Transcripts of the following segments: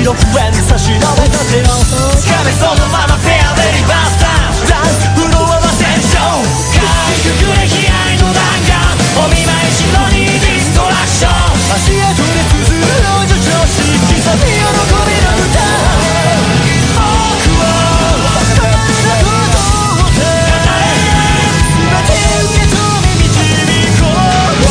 のフレンズ差し伸べた手をつかめそのままフェアでリバースダンスフロアは戦場かいくぐれ悲哀の弾丸お見舞いしろにディストラクション足跡で綴るの助長し刻み喜びの歌僕を語れなことをって全て受け止め導こう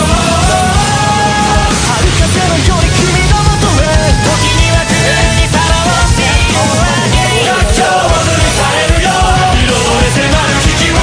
春風のように君のもとへ時には空にさらわって熱狂を許されるよ色で迫る危機を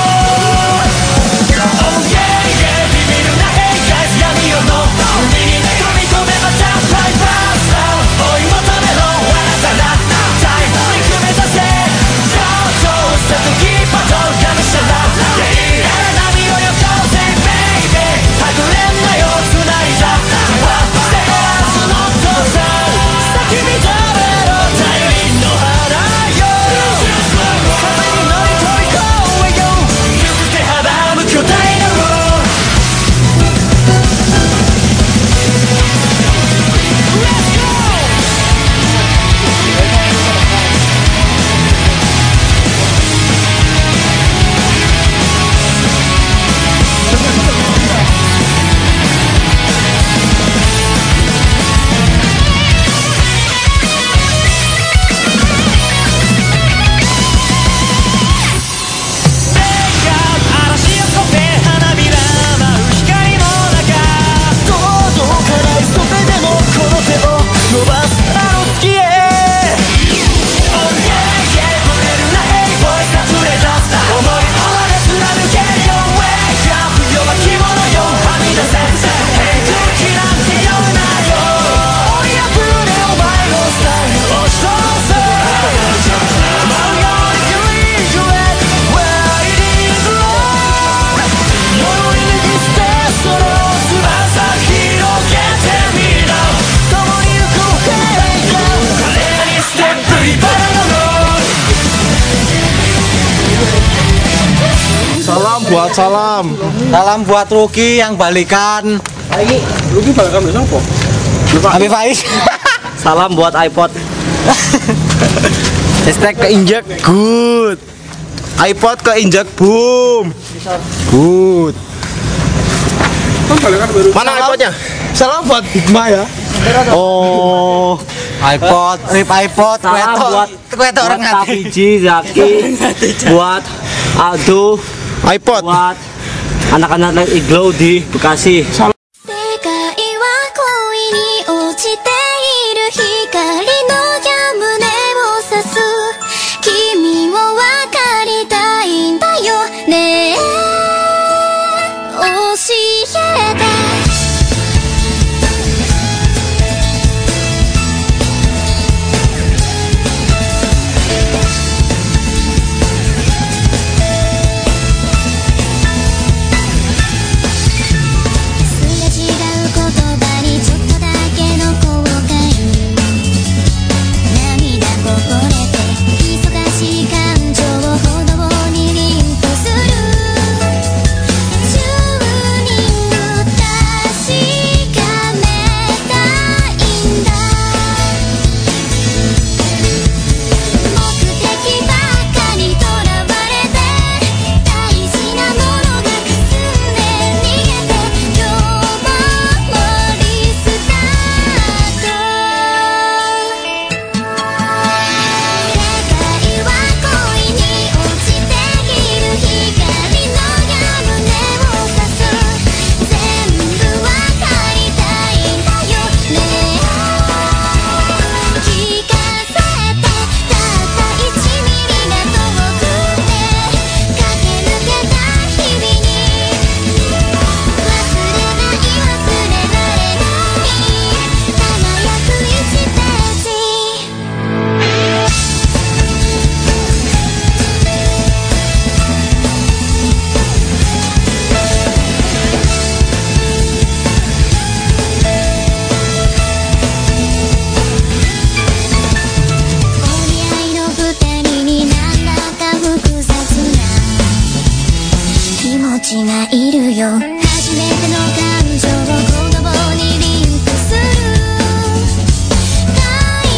Oh yeah yeah ビビるな Hey guys 闇夜の海に踏み込めば Just like that追い求めろ新たなタイムに組めたせちょっとした時パトルがむしゃらゲリラな波をよこせ Baby はぐれんなよ繋いだじわしてその父さん先に食べろ大輪の花よ風に乗り飛び越えよう手阻む巨大なローLet's go! 嵐を越え花びら舞う光の中届かないそれでもこの手を伸ばすあの月へ Oh yeah yeah 触れるな Hey boys 溢れ出す思いを貫けよ Wake up 弱き者よはみ出せ平空気なんて呼ぶなよ追いあふれお前のスタイル押し通せ舞うようにグリーンジュレット Waiting Road 呪い抜き捨てその翼広げてみろ共に行こう Hey go 華麗にステップリバラのロー Salam buat Ruki yang balikan. Ruki balikan besok kok. Habib Faiz. Salam buat iPod. Hashtag keinjak good. iPod keinjak boom. Good. Kan balikan baru. Mana iPodnya? Salam buat Hikmah ya. Oh, iPod, rip iPod, Salam buat orang ngati. Tafiji, Zaki, buat Aldo, iPod. buat anak-anak Iglo di Bekasi. 世界は恋に落ちている光の矢胸を刺す君を分かりたいんだよね教えてすれ違う言葉にちょっとだけの後悔涙こぼれて忙しい感情を歩道にリンクするチューニング確かめたいんだ目的ばかりとらわれて大事なものがくすんで逃げて今日もリスタート世界は恋に落ちている光の矢胸を刺す全部わかりたいんだよね聞かせてたった1ミリが遠くて駆け抜けた日々に忘れない忘れられない輝く1ページ折り合いの二人になんだか複雑な気持ちがいるよ初めての感情を言葉にリンクする太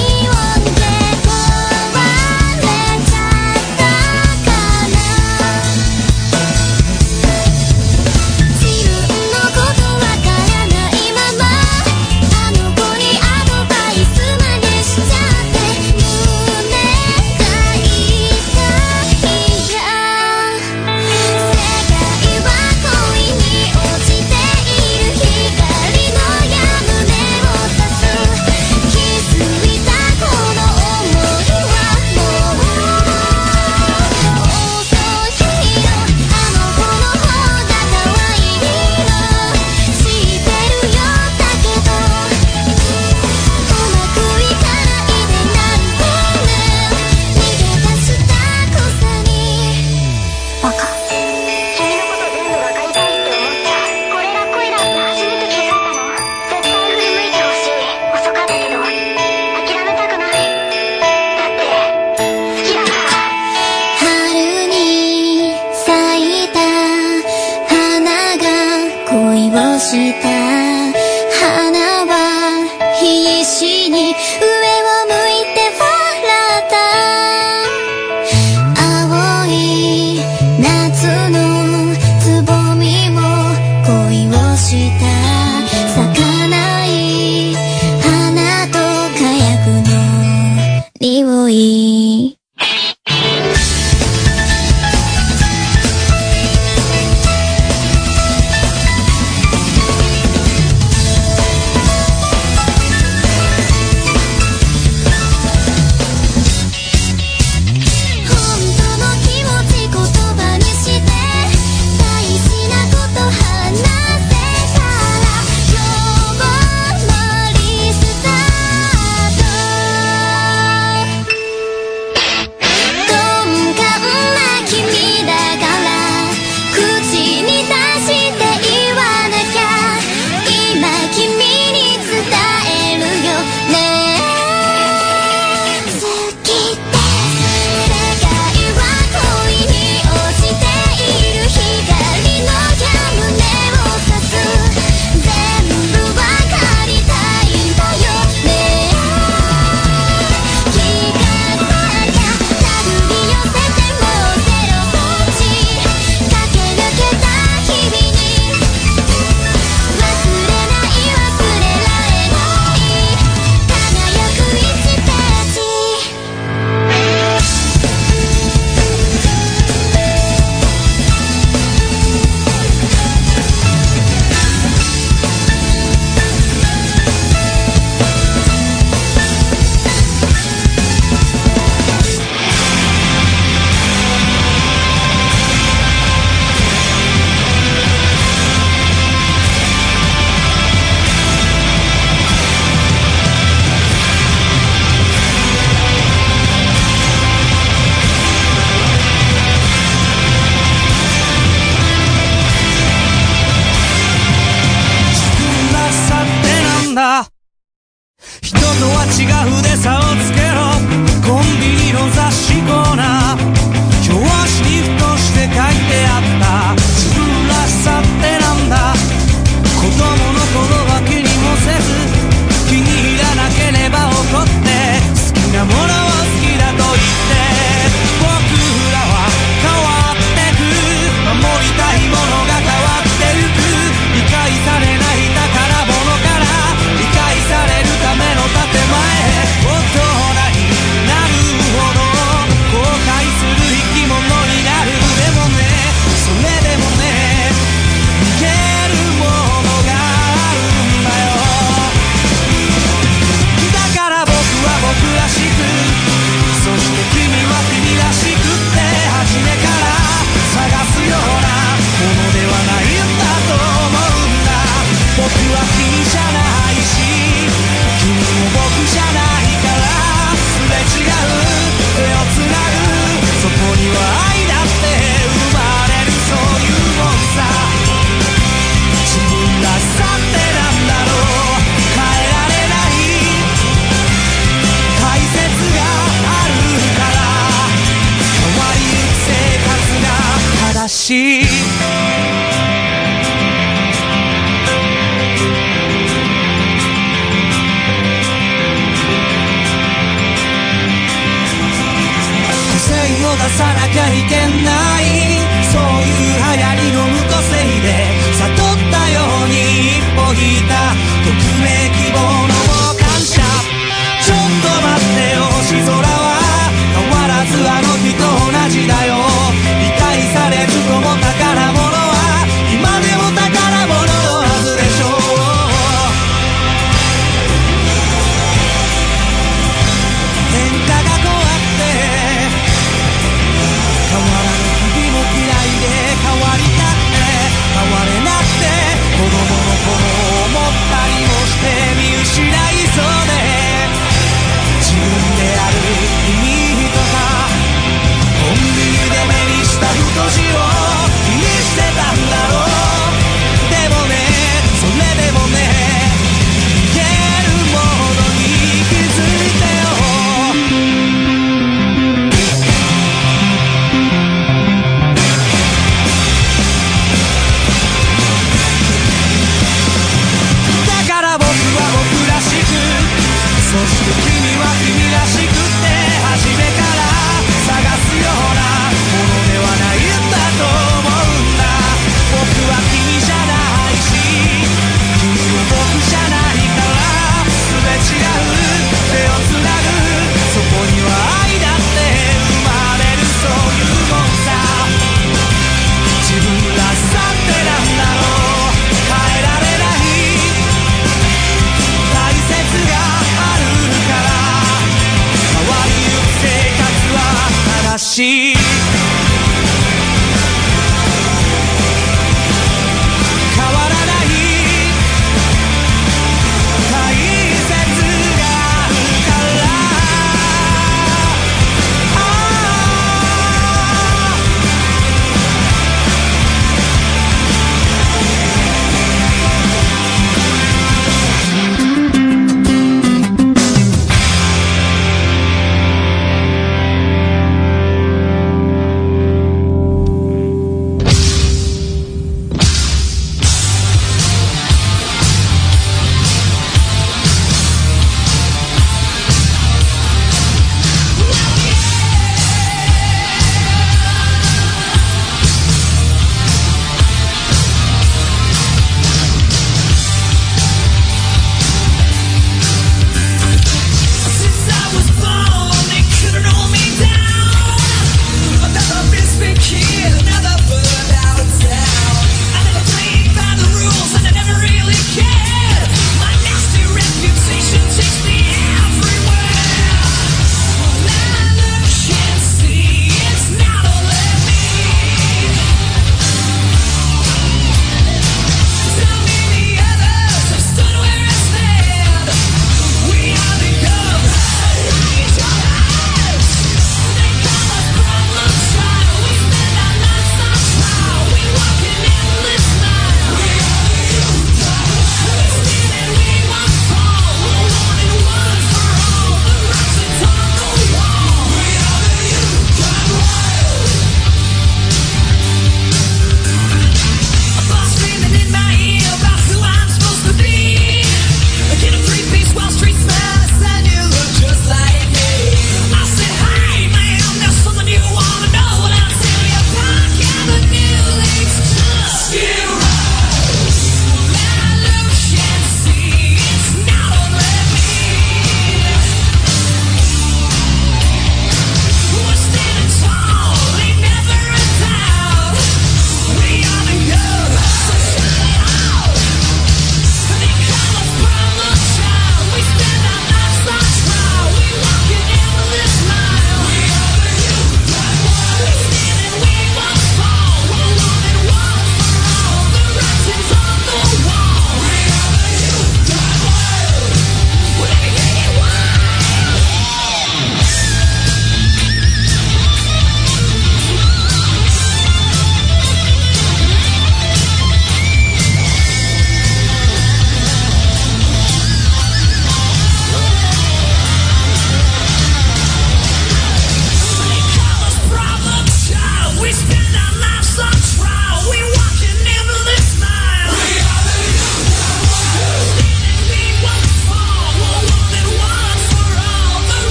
人とは違うで差をつけろコンビニの雑誌コーナー表紙にふとして書いてあった自分らしさってなんだ子供の頃は気にもせず気に入らなければ怒って好きなものを好きだと言って僕らは変わってく守りたいものが変わってゆく理解されない宝物から理解されるための建前大人になるほど後悔する生き物になるでもねそれでもね逃げるものがあるんだよだから僕は僕らしくそして君は君らしくって初めから探すようなものではないんだと思うんだ僕は君じゃないし君も僕じゃないからすれ違う手をつなぐそこには愛だって生まれるそういうもんさ自分らしさってなんだろう変えられない大切があるから変わりゆく生活が正しい個性を出さなきゃいけないそういう流行りの無個性で悟ったように一歩引いた匿名希望の傍観者ちょっと待ってよ星空は変わらずあの日と同じだよ理解されずとも宝物は今でも宝物のはずでしょう変化が怖くて変わらぬ日々も嫌いで変わりたくて変われなくて子供の頃思ったりもして見失いそうで自分である意味とかコンビニで目にした太字を気にしてたんだろうでもねそれでもね逃げるモードに気づいてよだから僕は僕らしくそして君は君らしくって初めから探すようなものではないんだと思うんだ僕は君じゃないし君も僕じゃないからすれ違う手をつなぐそこには愛だって生まれるそういうもんさ自分らしさってなんだろう変えられない大切があるから変わりゆく生活は正しい変わらない大切があるから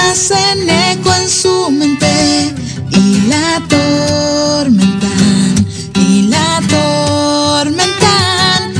hacen eco en su mente y la atormentan, y la atormentan.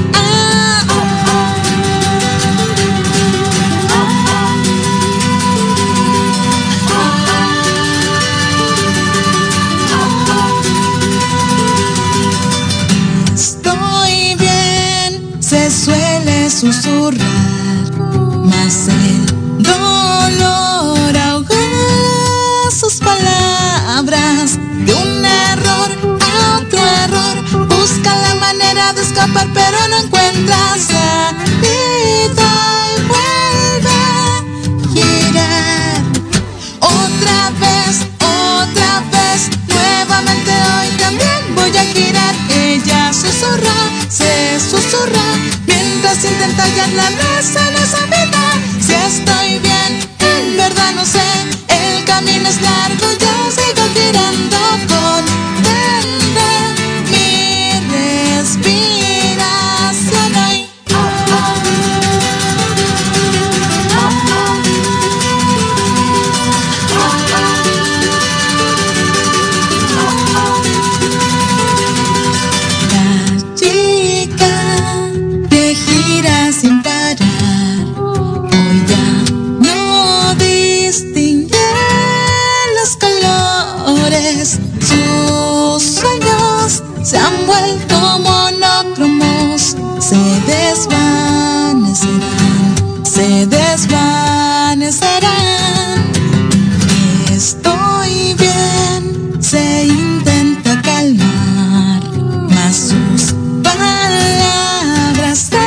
Estoy bien, se suele susurrar, mas el dolor ahoga sus palabras. De un error a otro error, busca la manera de escapar, pero no encuentra salida y vuelve a girar. Otra vez, nuevamente hoy también voy a girar. Ella susurra, se susurra, mientras intenta hallar la razón a esa vida. Si estoy bien, en verdad no sé, el camino es largo, yo sigo girando. Contendré mi respiración hoy. La chica que gira sin parar, hoy ya no distingue los colores. Sus sueños se han vuelto monócromos, se desvanecerán. Estoy bien, se intenta calmar, mas sus palabras se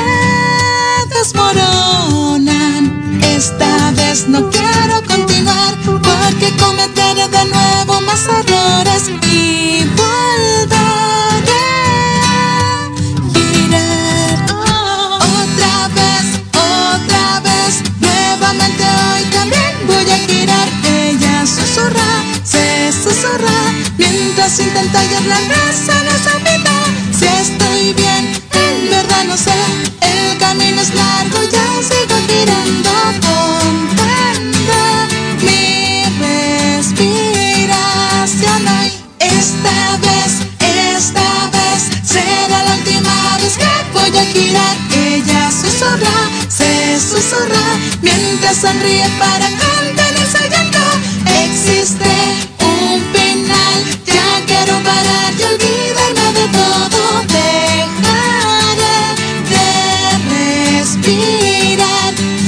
desmoronan. Esta vez no quiero continuar, porque cometeré de nuevo más errores y volveré a girar. Otra vez, nuevamente hoy también voy a girar. Ella susurra, se susurra, mientras intenta hallar la razón a esa vida. Si estoy bien, en verdad no sé, el camino es largo, ya sigo girando. Contendré mi respiración hoy. Esta vez será la última vez que voy a girar. Ella susurra, se susurra, mientras sonríe para contener su llanto. Existe un final, ya quiero parar y olvidarme de todo. Dejaré de respirar.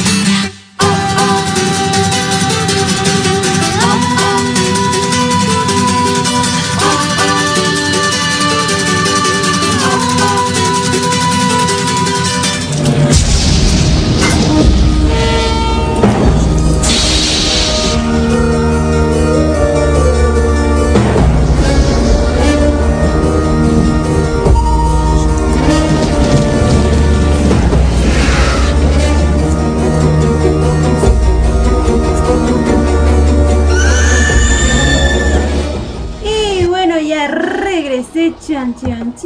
Y bueno, ya regresé. Chan.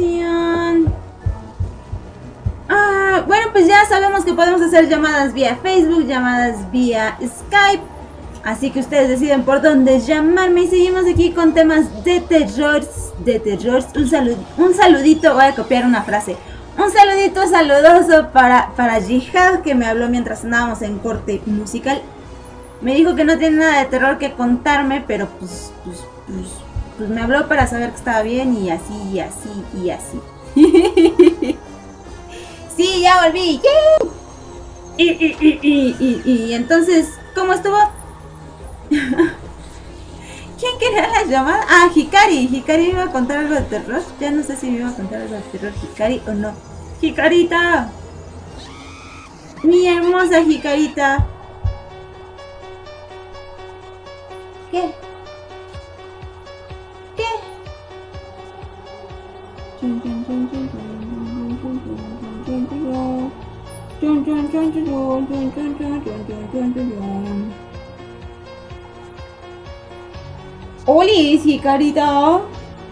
Bueno, pues ya sabemos que podemos hacer llamadas vía Facebook, llamadas vía Skype. Así que ustedes deciden por dónde llamarme. Y seguimos aquí con temas de terror. Un saludito, voy a copiar una frase. Un saludito saludoso para Jihad, que me habló mientras andábamos en corte musical. Me dijo que no tiene nada de terror que contarme, pero pues me habló para saber que estaba bien y así. Sí, ya volví. Y entonces, ¿cómo estuvo? ¿Quién quería la llamada? Ah, Hikari. Hikari me iba a contar algo de terror. Ya no sé si me iba a contar algo de terror Hikari o no. Hikarita. Mi hermosa Hikarita. ¿Qué? Oli, Hikarita.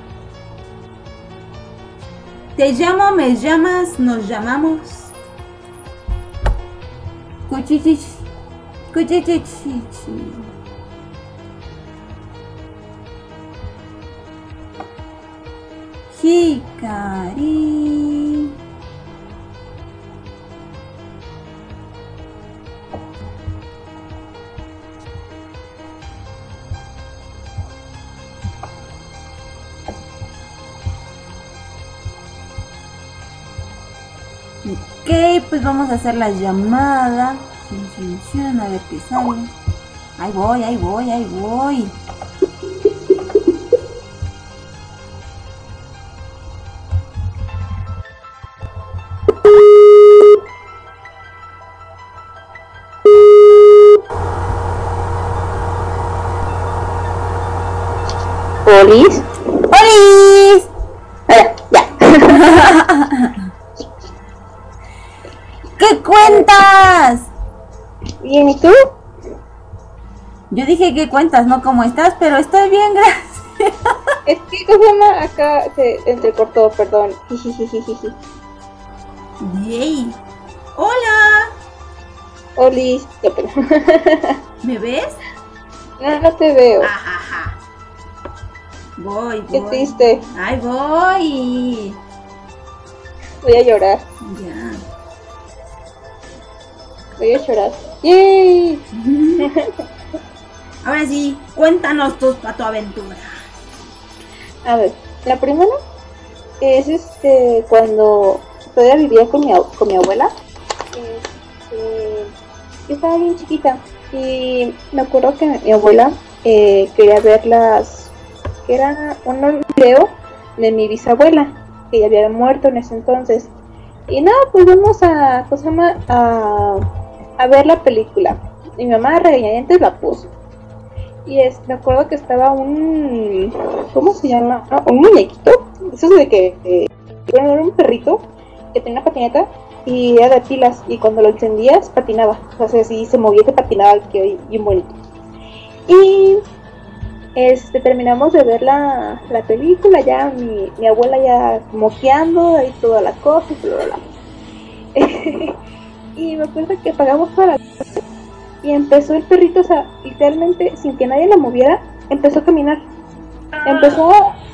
Te llamo, me llamas, nos llamamos. Cuchichichi. Hikari. Ok, pues vamos a hacer la llamada. Silenciación, a ver qué sale. Ahí voy, ahí voy, ahí voy. ¿Olis? ¡Olis! Ya. ¿Qué cuentas? Bien, ¿y tú? Yo dije ¿qué cuentas? No cómo estás, pero estoy bien, gracias. Es que, ¿cómo se llama? Acá se entrecortó, perdón. Jijijijiji. Yay. Hola. Olis, ya, pero. ¿Me ves? No te veo. Ajaja. Voy, Qué voy. triste. Ahí voy. Voy a llorar. Ya. Voy a llorar. ¡Yay! Ahora sí, cuéntanos tus patoaventuras. A ver, la primera es cuando todavía vivía con mi abuela. Yo estaba bien chiquita y me acuerdo que mi abuela quería ver que era un video de mi bisabuela que ya había muerto en ese entonces. Y nada, pues vamos a ver la película. Y mi mamá regañadientes la puso. Y me acuerdo que estaba ¿cómo se llama? Un muñequito. Eso de que bueno, era un perrito que tenía una patineta y era de pilas. Y cuando lo encendías, patinaba. O sea, si se movía, se patinaba, que bien bonito. Y terminamos de ver la película. Ya mi abuela ya moqueando ahí toda la cosa y bla, bla, bla. Y me acuerdo que apagamos toda la cosa y empezó el perrito, o sea, literalmente sin que nadie la moviera, empezó a caminar. Empezó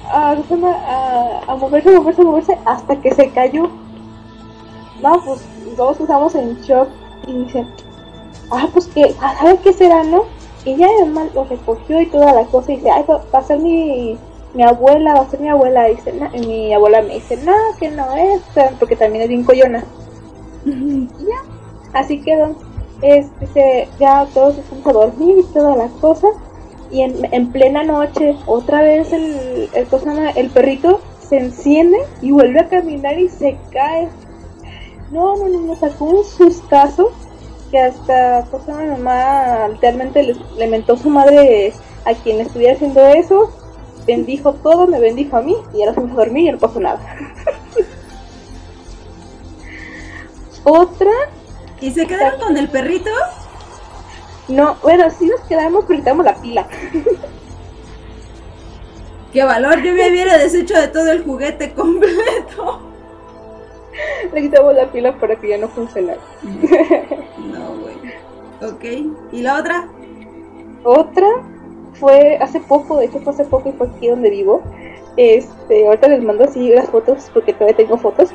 a moverse hasta que se cayó. No, pues todos estamos en shock y dicen, pues que, ¿sabe qué será, no? Y ya además lo recogió y toda la cosa y dice, va a ser mi abuela, va a ser mi abuela. Dice, y mi abuela me dice, no, que no es, porque también es bien coyona. Y ya, así quedó. Ya todos estamos a dormir y toda la cosa. Y en plena noche, otra vez el perrito se enciende y vuelve a caminar y se cae. No, sacó un sustazo que hasta mi mamá literalmente le mentó su madre a quien estuviera haciendo eso. Bendijo todo, me bendijo a mí y ahora fuimos a dormir y no pasó nada. Otra. ¿Y se quedaron con el perrito? No, bueno, sí nos quedamos, pero quitamos la pila. ¡Qué valor! Yo me hubiera deshecho de todo el juguete completo. Le quitamos la pila para que ya no funcionara. No, güey. Ok. ¿Y la otra? Otra fue hace poco, de hecho fue hace poco y fue aquí donde vivo. Ahorita les mando así las fotos porque todavía tengo fotos.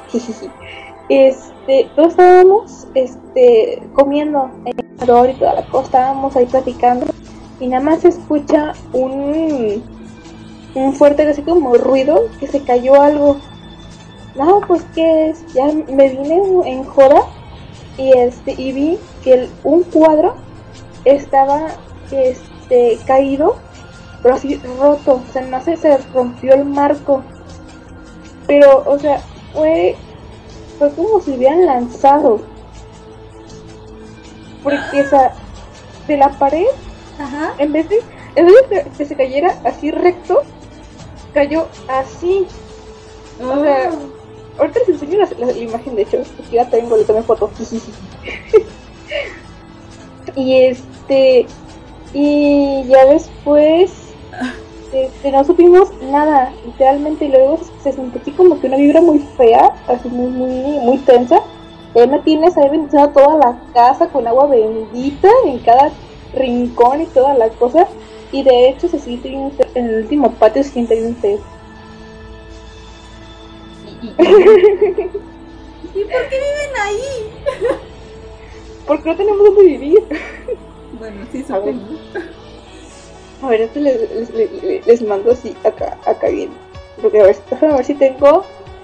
Todos estábamos comiendo en el comedor y toda la cosa, estábamos ahí platicando y nada más se escucha un fuerte así como ruido, que se cayó algo. No, pues ¿qué es? Ya me vine en joda y vi que un cuadro estaba caído, pero así roto, o sea, no sé, se rompió el marco, pero o sea, fue como si hubieran lanzado, porque o sea, de la pared, Ajá. en vez de que se cayera así recto, cayó así. O sea, ahorita les enseño la imagen, de hecho, porque ya tengo, le tomé foto. Y ya después no supimos nada, literalmente, y luego se sintió así como que una vibra muy fea, así muy tensa. Y ahí me tienes ahí bendiciendo toda la casa con agua bendita en cada rincón y toda la cosa. Y de hecho se siente bien, en el último patio se siente bien feo. ¿Y por qué viven ahí? Porque no tenemos dónde vivir. Bueno, sí, A ver. supongo. A ver, esto les mando así acá bien. Porque a ver, déjame ver si tengo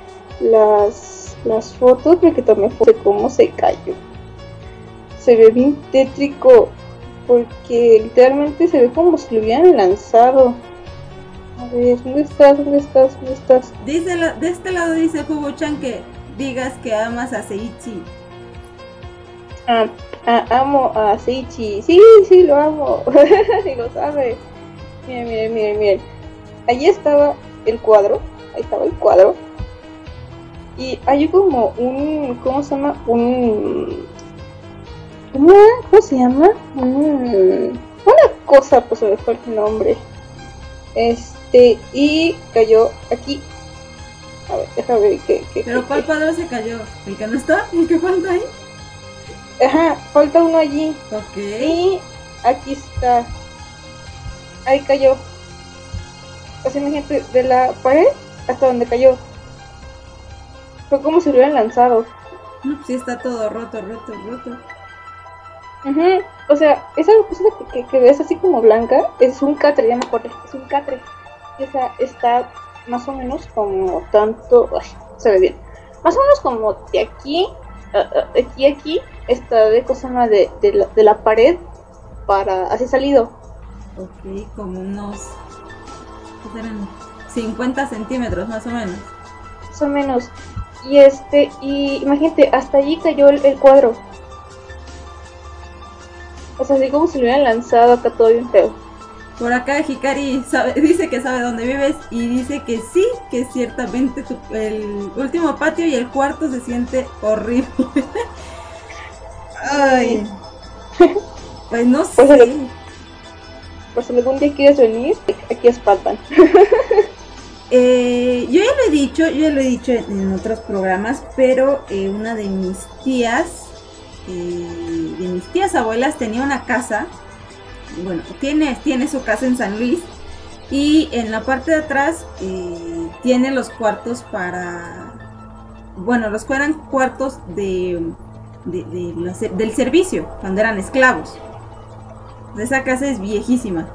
las fotos porque tomé foto de cómo se cayó. Se ve bien tétrico porque literalmente se ve como si lo hubieran lanzado. A ver, ¿dónde estás? ¿Dónde estás? ¿Dónde estás? De este lado dice Fubo-chan que digas que amas a Seiichi. Amo a Seiichi. Sí, sí, lo amo. Y lo sabe. Miren. Allí estaba el cuadro. Ahí estaba el cuadro. Y hay como un... ¿Cómo se llama? ¿Cómo se llama? Una cosa, pues se me fue el nombre. Y cayó aquí. A ver, déjame ver qué. Pero ¿cuál cuadro se cayó? ¿El que no está? ¿El que falta ahí? Ajá, falta uno allí. Ok. Y aquí está. Ahí cayó. O sea, imagínate, de la pared hasta donde cayó. Fue como si lo hubieran lanzado. No, sí está todo roto. Ujú. O sea, esa cosa que ves así como blanca es un catre, ya me acordé, es un catre. O sea, está más o menos como tanto, ay, se ve bien, más o menos como de aquí, aquí, está de cosa más de la pared para así salido. Ok, como unos... ¿qué serán? 50 centímetros más o menos. Más o menos. Y imagínate, hasta allí cayó el cuadro. O sea, así como si lo hubieran lanzado acá todo bien feo. Por acá Hikari dice que sabe dónde vives y dice que sí, que ciertamente el último patio y el cuarto se siente horrible. Ay, pues no sé. Por si algún día quieres venir, aquí es Batman. Yo ya lo he dicho en otros programas, pero una de mis tías abuelas tenía una casa. Bueno, tiene su casa en San Luis y en la parte de atrás tiene los cuartos los que eran cuartos del servicio, cuando eran esclavos. Esa casa es viejísima.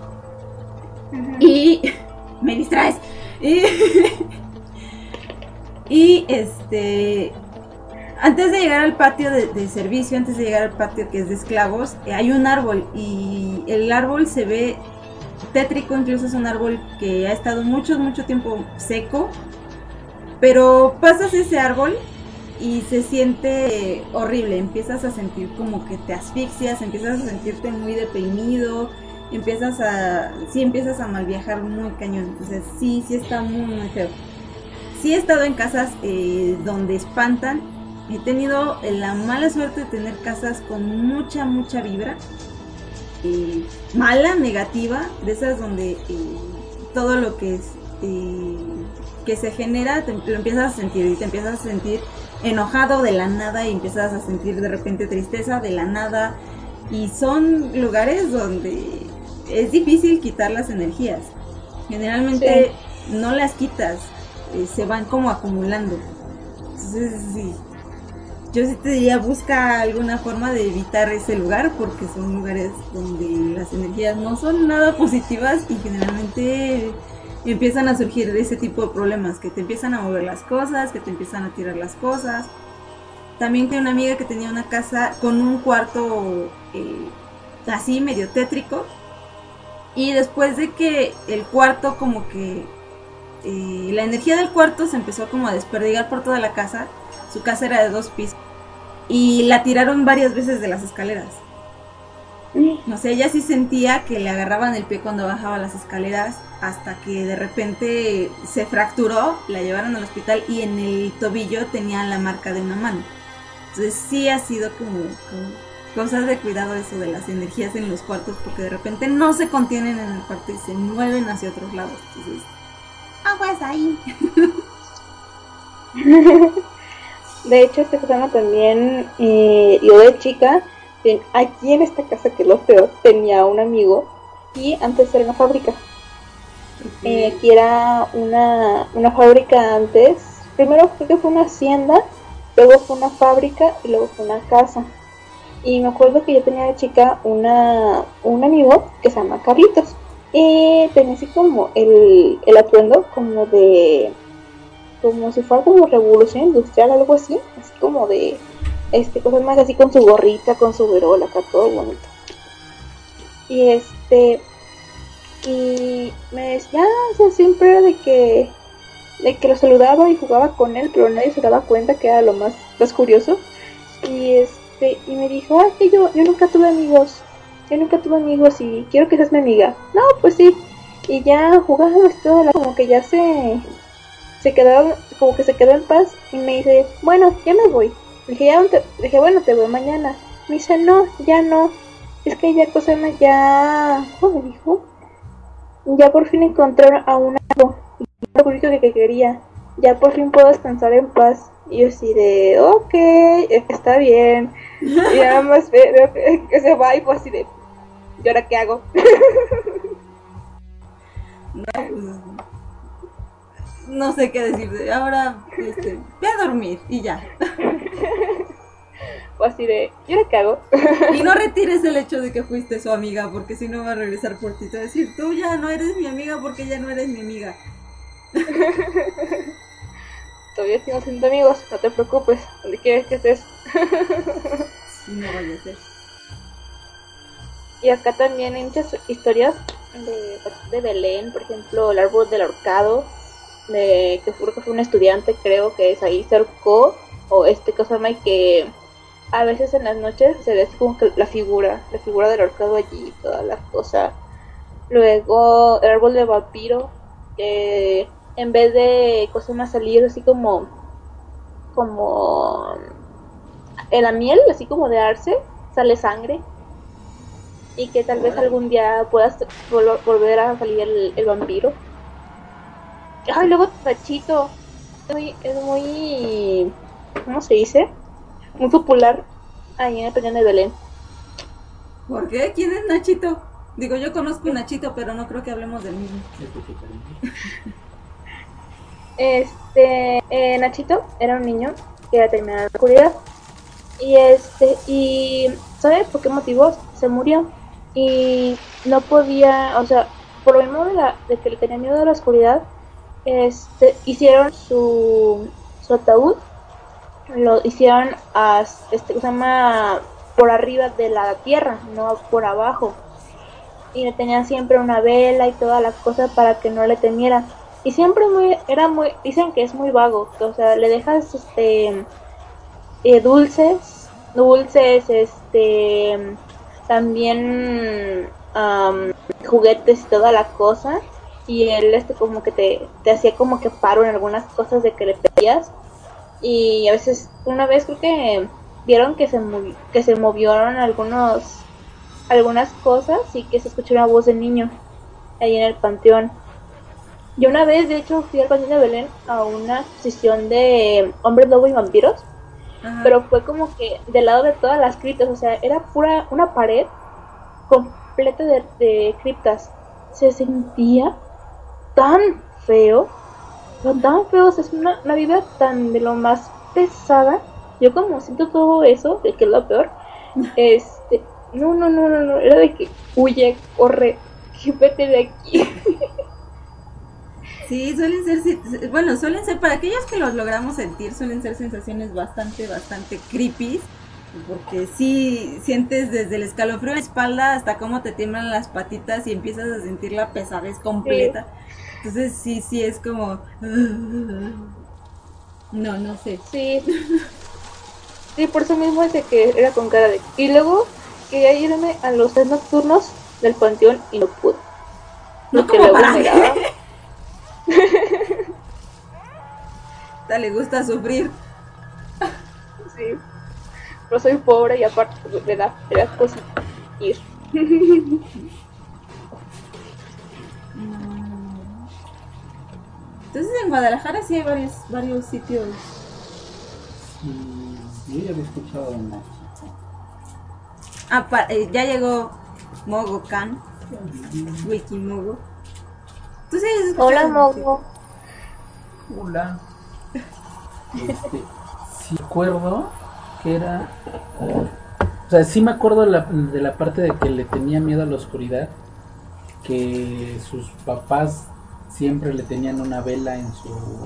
Y me distraes. Y antes de llegar al patio de servicio, antes de llegar al patio que es de esclavos, hay un árbol y el árbol se ve tétrico, incluso es un árbol que ha estado mucho tiempo seco, pero pasas ese árbol y se siente horrible, empiezas a sentir como que te asfixias, empiezas a sentirte muy deprimido, empiezas a mal viajar muy cañón, entonces sí está muy feo. Sí he estado en casas donde espantan. He tenido la mala suerte de tener casas con mucha vibra mala, negativa, de esas donde todo lo que es que se genera lo empiezas a sentir y te empiezas a sentir enojado de la nada y empiezas a sentir de repente tristeza de la nada, y son lugares donde es difícil quitar las energías. Generalmente no las quitas, se van como acumulando. Entonces sí, yo sí te diría, busca alguna forma de evitar ese lugar, porque son lugares donde las energías no son nada positivas y generalmente empiezan a surgir ese tipo de problemas, que te empiezan a mover las cosas, que te empiezan a tirar las cosas. También tengo una amiga que tenía una casa con un cuarto así medio tétrico, y después de que el cuarto como que la energía del cuarto se empezó como a desperdigar por toda la casa. Su casa era de 2 pisos y la tiraron varias veces de las escaleras. No sé, ella sí sentía que le agarraban el pie cuando bajaba las escaleras, hasta que de repente se fracturó, la llevaron al hospital y en el tobillo tenía la marca de una mano. Entonces sí ha sido como cosas de cuidado eso de las energías en los cuartos, porque de repente no se contienen en el cuarto y se mueven hacia otros lados. Entonces, aguas ahí. De hecho, esta persona también, yo de chica, aquí en esta casa, que es lo peor, tenía un amigo y antes era una fábrica. Aquí era una fábrica antes, primero creo que fue una hacienda, luego fue una fábrica y luego fue una casa. Y me acuerdo que yo tenía de chica un amigo que se llama Carlitos. Y tenía así como el atuendo como de, como si fuera como revolución industrial, algo así como de, cosas más así con su gorrita, con su verola, acá todo bonito. Y y me decía, o sea, siempre era de que lo saludaba y jugaba con él, pero nadie se daba cuenta que era lo más curioso. Y y me dijo, que yo nunca tuve amigos, y quiero que seas mi amiga. No, pues sí. Y ya jugábamos toda como que ya se quedó, como que se quedó en paz. Y me dice, bueno, ya me voy. Le dije, bueno, te veo mañana. Me dice, no, ya no. Es que ya ¿cómo me dijo? Ya por fin encontré a un amigo, lo único que quería. Ya por fin puedo descansar en paz. Y yo así de, ok, está bien. Y nada más veo que se va y pues así de, ¿y ahora qué hago? No sé qué decir. Ahora, ve a dormir y ya. O así de, ¿y ahora qué hago? Y no retires el hecho de que fuiste su amiga, porque si no va a regresar por ti. Te va a decir, tú ya no eres mi amiga porque ya no eres mi amiga. Todavía sigo siendo amigos, no te preocupes, donde quieres que estés. Sí, no vaya a ser. Y acá también hay muchas historias de Belén, por ejemplo, el árbol del ahorcado, que fue un estudiante, creo que es ahí cercó, o cosa más que a veces en las noches se ve así como que la figura del ahorcado allí, toda la cosa. Luego el árbol del vampiro, que en vez de cosas más salir así como en la miel, así como de arce, sale sangre. Y que tal vez algún día puedas volver a salir el vampiro. Ay, luego Nachito es muy, ¿cómo se dice? Muy popular ahí en el Peñón de Belén. ¿Por qué? ¿Quién es Nachito? Digo, yo conozco a Nachito, pero no creo que hablemos del mismo. Nachito era un niño que iba a terminar la oscuridad. Y ¿sabe por qué motivo? Se murió. Y no podía, o sea, por lo mismo de que le tenía miedo de la oscuridad, hicieron su ataúd, lo hicieron se llama por arriba de la tierra, no por abajo. Y le tenían siempre una vela y toda la cosa para que no le temiera. Y siempre dicen que es muy vago, que, o sea, le dejas dulces, también juguetes y toda la cosa, y él como que te hacía como que paro en algunas cosas de que le pedías. Y a veces, una vez creo que vieron que se movieron algunas cosas y que se escuchó una voz de niño ahí en el panteón. Yo una vez, de hecho, fui al panteón de Belén a una exposición de hombres lobo y vampiros. Ajá. Pero fue como que del lado de todas las criptas, o sea, era pura una pared completa de criptas. Se sentía tan feo, o sea, es una vibra tan de lo más pesada. Yo como siento todo eso, de que es lo peor, no, era de que huye, corre, que vete de aquí. Sí, suelen ser, para aquellos que los logramos sentir, suelen ser sensaciones bastante creepy, porque sí sientes desde el escalofrío en la espalda hasta cómo te tiemblan las patitas y empiezas a sentir la pesadez completa. Sí. Entonces sí es como... No sé. Sí, por eso mismo es de que era con cara de... Y luego quería irme a los test nocturnos del panteón y no pude. No, que luego me daba... le gusta sufrir. Sí, pero soy pobre y aparte me da cosa ir. Entonces en Guadalajara sí hay varios sitios. Yo ya había escuchado más. Ya llegó Mogo Can, Wikimogo. Hola Mogo. Hola. Sí recuerdo que era... O sea, sí me acuerdo de la parte de que le tenía miedo a la oscuridad, que sus papás siempre le tenían una vela en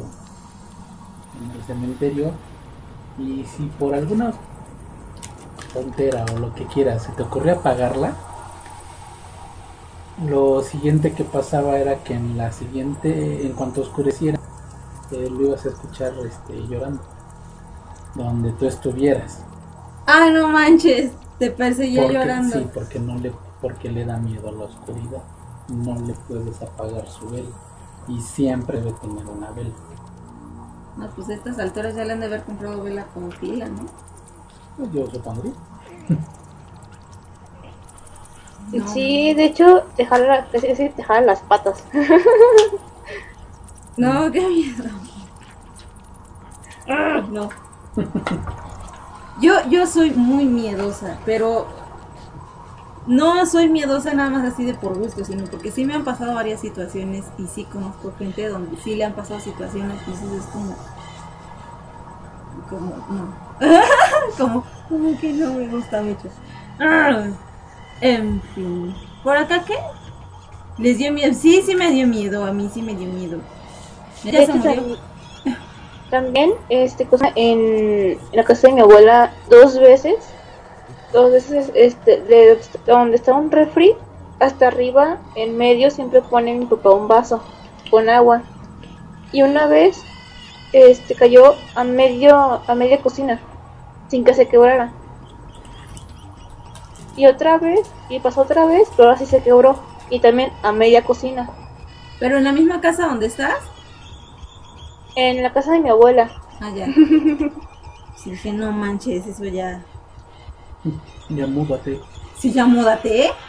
el cementerio, y si por alguna tontera o lo que quieras se te ocurría apagarla, lo siguiente que pasaba era que en cuanto oscureciera, lo ibas a escuchar llorando donde tú estuvieras. Ah, no manches, te perseguía llorando. Sí, porque le da miedo a la oscuridad. No le puedes apagar su vela y siempre debe tener una vela. No, pues a estas alturas ya le han de haber comprado vela con pila, ¿no? Pues yo supondría. No. Sí, de hecho, te jala las patas. No, qué miedo. No. Yo soy muy miedosa, pero no soy miedosa nada más así de por gusto, sino porque sí me han pasado varias situaciones y sí conozco gente donde sí le han pasado situaciones, entonces es como no. como que no me gusta mucho. En fin. ¿Por acá qué? ¿Les dio miedo? Sí me dio miedo, a mí sí me dio miedo. ¿Ya se murió? También, cosa en la casa de mi abuela, dos veces, de donde está un refri, hasta arriba, en medio, siempre pone mi papá un vaso con agua. Y una vez, cayó a media cocina, sin que se quebrara. Y pasó otra vez, pero ahora sí se quebró, y también a media cocina. ¿Pero en la misma casa donde estás? En la casa de mi abuela. Ah, ya. Sí, dije, no manches, eso ya... Ya múdate. Sí, ya múdate, ¿eh?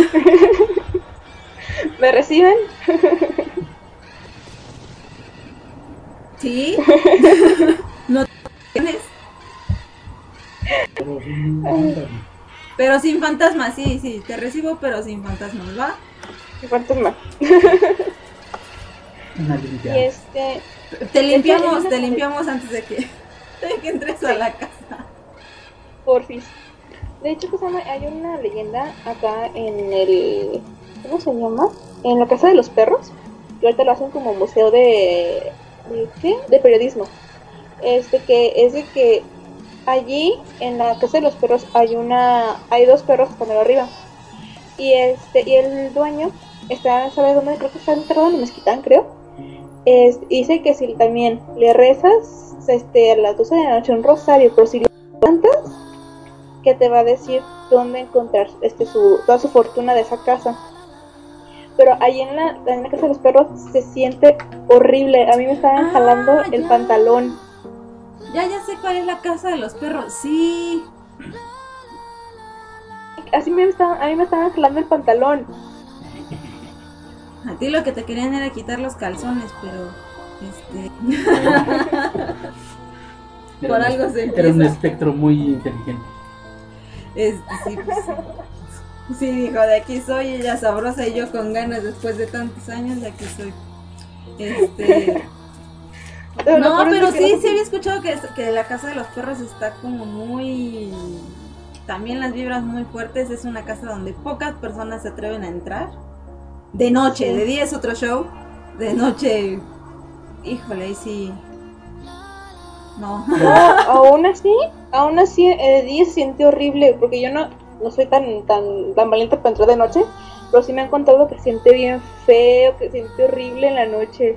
¿Me reciben? ¿Sí? ¿No tienes? Pero sin fantasmas, sí, te recibo, pero sin fantasmas, ¿va? Sin fantasmas. Una limpia. Y Te limpiamos antes de que entres a la casa. Porfis. De hecho, hay una leyenda acá en el... ¿Cómo se llama? En la Casa de los Perros. Que ahorita lo hacen como museo ¿de qué? De periodismo. Que es de que allí, en la Casa de los Perros, hay dos perros que están arriba. Y el dueño está, ¿sabes dónde? Creo que está enterrado en Mezquitán, creo. Dice que si también le rezas a las 12 de la noche un rosario, pero si le levantas, que te va a decir dónde encontrar toda su fortuna de esa casa. Pero ahí en la Casa de los Perros se siente horrible. A mí me estaban jalando el pantalón. Ya sé cuál es la Casa de los Perros, sí. A mí me estaban jalando el pantalón. A ti lo que te querían era quitar los calzones, pero por algo se empieza. Era un espectro muy inteligente. Sí, pues, sí, dijo, de aquí soy, ella sabrosa y yo con ganas después de tantos años, de aquí soy. No, pero sí había escuchado que la Casa de los Perros está como muy... También las vibras muy fuertes, es una casa donde pocas personas se atreven a entrar. De noche, de día es otro show. De noche, híjole, ahí sí. No. Aún así, de día se siente horrible, porque yo no soy tan valiente para entrar de noche, pero sí me han contado que se siente bien feo, que se siente horrible en la noche.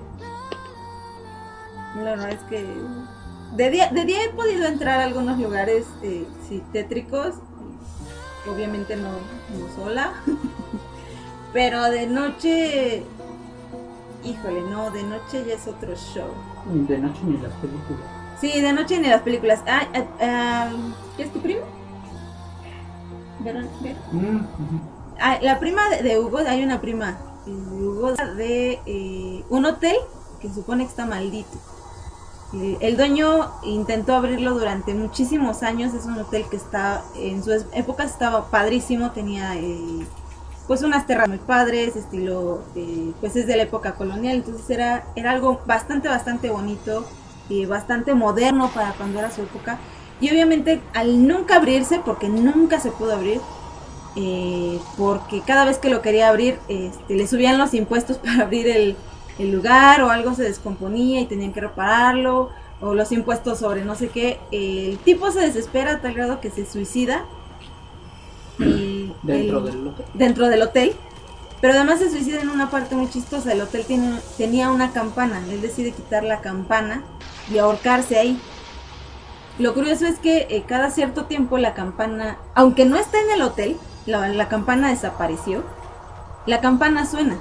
No, es que de día he podido entrar a algunos lugares, sí, tétricos, obviamente no sola. Pero de noche, híjole, no, de noche ya es otro show. De noche ni las películas. Sí, de noche ni las películas. ¿Qué es tu prima? La prima de Hugo, hay una prima de Hugo de un hotel que se supone que está maldito. El dueño intentó abrirlo durante muchísimos años. Es un hotel que está, en su época estaba padrísimo, tenía... pues unas terrazas muy padres, estilo, pues es de la época colonial, entonces era algo bastante bonito, bastante moderno para cuando era su época. Y obviamente al nunca abrirse, porque nunca se pudo abrir, porque cada vez que lo quería abrir le subían los impuestos para abrir el lugar, o algo se descomponía y tenían que repararlo, o los impuestos sobre no sé qué. El tipo se desespera a tal grado que se suicida dentro del hotel. Pero además se suicida en una parte muy chistosa. El hotel tenía una campana. Él decide quitar la campana y ahorcarse ahí. Lo curioso es que cada cierto tiempo la campana, aunque no está en el hotel, la campana desapareció. La campana suena.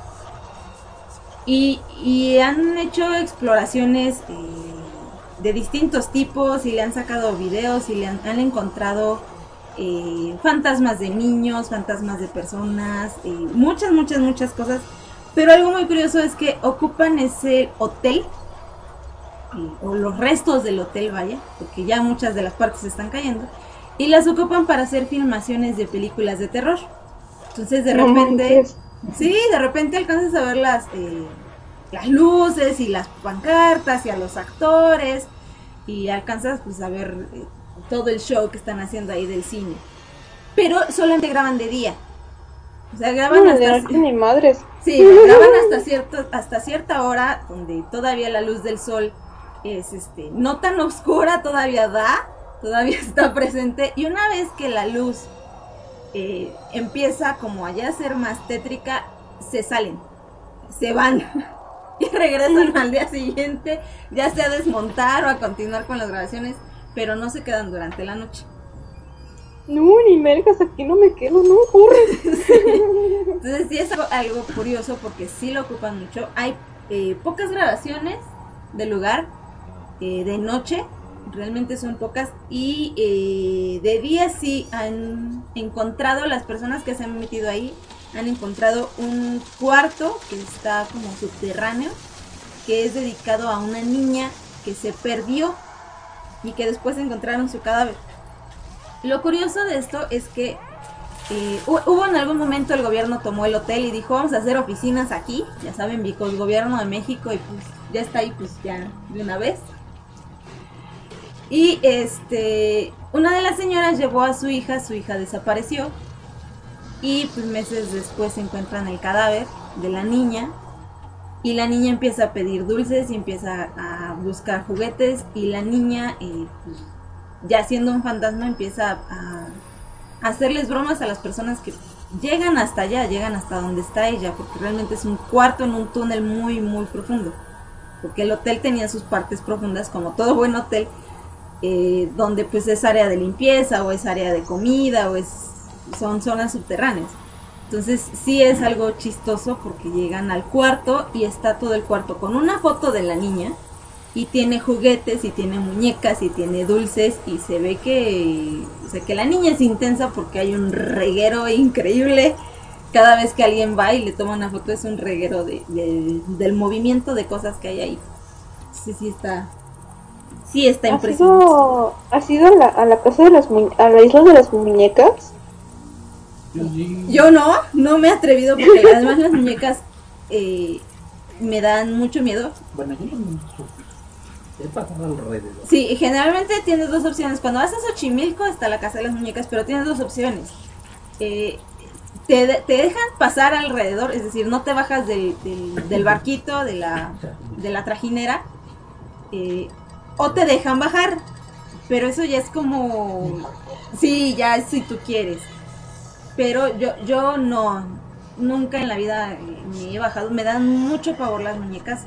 Y han hecho exploraciones de distintos tipos, y le han sacado videos, y le han encontrado fantasmas de niños, fantasmas de personas, muchas cosas. Pero algo muy curioso es que ocupan ese hotel, o los restos del hotel, vaya, porque ya muchas de las partes se están cayendo, y las ocupan para hacer filmaciones de películas de terror. Entonces de repente alcanzas a ver las luces y las pancartas y a los actores, y alcanzas pues a ver todo el show que están haciendo ahí del cine. Pero solamente graban de día. O sea, graban ni madres. Sí, graban hasta cierta hora, donde todavía la luz del sol es no tan oscura, todavía está presente. Y una vez que la luz empieza como allá a ser más tétrica, se salen, se van y regresan al día siguiente, ya sea a desmontar o a continuar con las grabaciones, pero no se quedan durante la noche. No, ni mergas, aquí no me quedo, no, corre. Entonces sí es algo curioso, porque sí lo ocupan mucho. Hay pocas grabaciones del lugar, de noche realmente son pocas, y de día sí han encontrado, las personas que se han metido ahí han encontrado un cuarto que está como subterráneo, que es dedicado a una niña que se perdió y que después encontraron su cadáver. Lo curioso de esto es que hubo en algún momento, el gobierno tomó el hotel y dijo, vamos a hacer oficinas aquí, ya saben, el gobierno de México, y pues ya está ahí, pues ya de una vez. Y una de las señoras llevó a su hija desapareció, y pues meses después se encuentran el cadáver de la niña, y la niña empieza a pedir dulces y empieza a buscar juguetes, y la niña pues, ya siendo un fantasma, empieza a hacerles bromas a las personas que llegan hasta allá, llegan hasta donde está ella, porque realmente es un cuarto en un túnel muy muy profundo, porque el hotel tenía sus partes profundas, como todo buen hotel, donde pues es área de limpieza, o es área de comida, o son zonas subterráneas. Entonces sí es algo chistoso, porque llegan al cuarto y está todo el cuarto con una foto de la niña, y tiene juguetes, y tiene muñecas, y tiene dulces, y se ve que la niña es intensa, porque hay un reguero increíble. Cada vez que alguien va y le toma una foto, es un reguero del movimiento de cosas que hay ahí. Sí está impresionante. ¿Has ido a la casa de a la isla de las muñecas? Yo no me he atrevido, porque además las muñecas me dan mucho miedo. Bueno, yo no he pasado alrededor. Sí, generalmente tienes dos opciones. Cuando vas a Xochimilco está la casa de las muñecas, pero tienes dos opciones. Te dejan pasar alrededor, es decir, no te bajas del barquito, de la trajinera, o te dejan bajar, pero eso ya es como, sí, ya si tú quieres. Pero yo no, nunca en la vida me he bajado. Me dan mucho pavor las muñecas.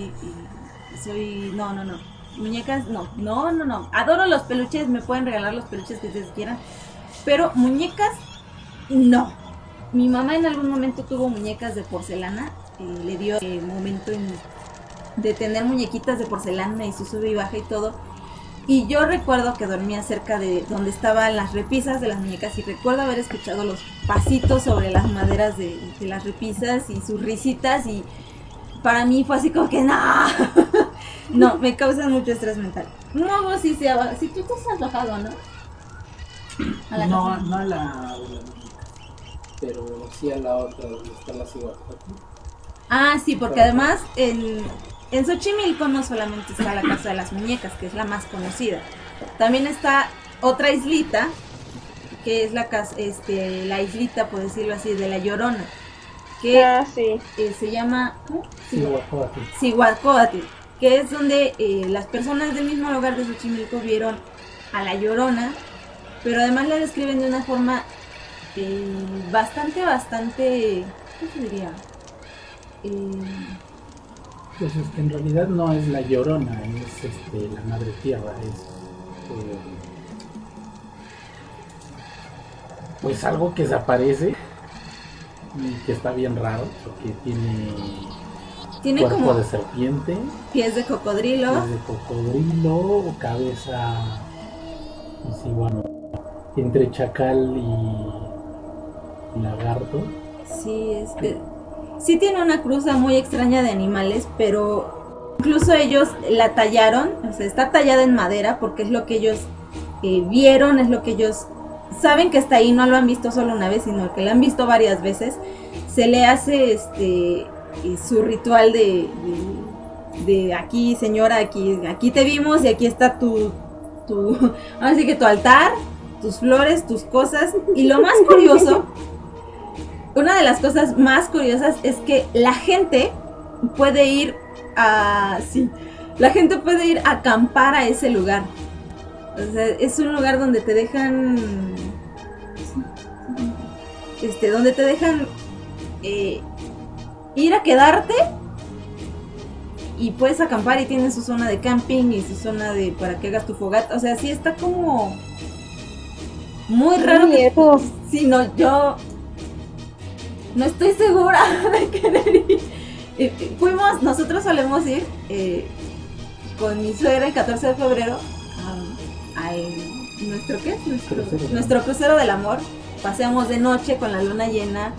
No. Muñecas, no. Adoro los peluches, me pueden regalar los peluches que ustedes quieran, pero muñecas, no. Mi mamá en algún momento tuvo muñecas de porcelana, le dio el momento de tener muñequitas de porcelana, y su sube y baja y todo. Y yo recuerdo que dormía cerca de donde estaban las repisas de las muñecas, y recuerdo haber escuchado los pasitos sobre las maderas de las repisas, y sus risitas, y para mí fue así como que no, me causan mucho estrés mental. No, vos sí, si tú te has bajado, ¿no? No a la pero sí a la otra donde está la ciudad. Ah, sí, porque además en Xochimilco no solamente está la Casa de las Muñecas, que es la más conocida. También está otra islita, que es la islita, por decirlo así, de La Llorona, que sí. se llama Cihuacóatl. Cihuacóatl, que es donde las personas del mismo lugar de Xochimilco vieron a La Llorona, pero además la describen de una forma bastante, ¿cómo se diría? Pues es que en realidad no es la Llorona, es la Madre Tierra, es pues algo que se aparece y que está bien raro porque tiene cuerpo como de serpiente, pies de cocodrilo, cabeza, y sí, bueno, entre chacal y lagarto. Sí, sí tiene una cruza muy extraña de animales, pero incluso ellos la tallaron, o sea, está tallada en madera porque es lo que ellos vieron, es lo que ellos saben que está ahí, no lo han visto solo una vez, sino que lo han visto varias veces. Se le hace su ritual de aquí, señora, aquí te vimos y aquí está así que tu altar, tus flores, tus cosas. Y lo más curioso, una de las cosas más curiosas es que la gente puede ir a acampar a ese lugar. O sea, es un lugar donde te dejan ir a quedarte y puedes acampar y tienen su zona de camping y su zona para que hagas tu fogata. O sea, sí está como muy raro. Sí, no, yo no estoy segura de querer ir. Nosotros solemos ir con mi suegra el 14 de febrero nuestro crucero del amor. Paseamos de noche con la luna llena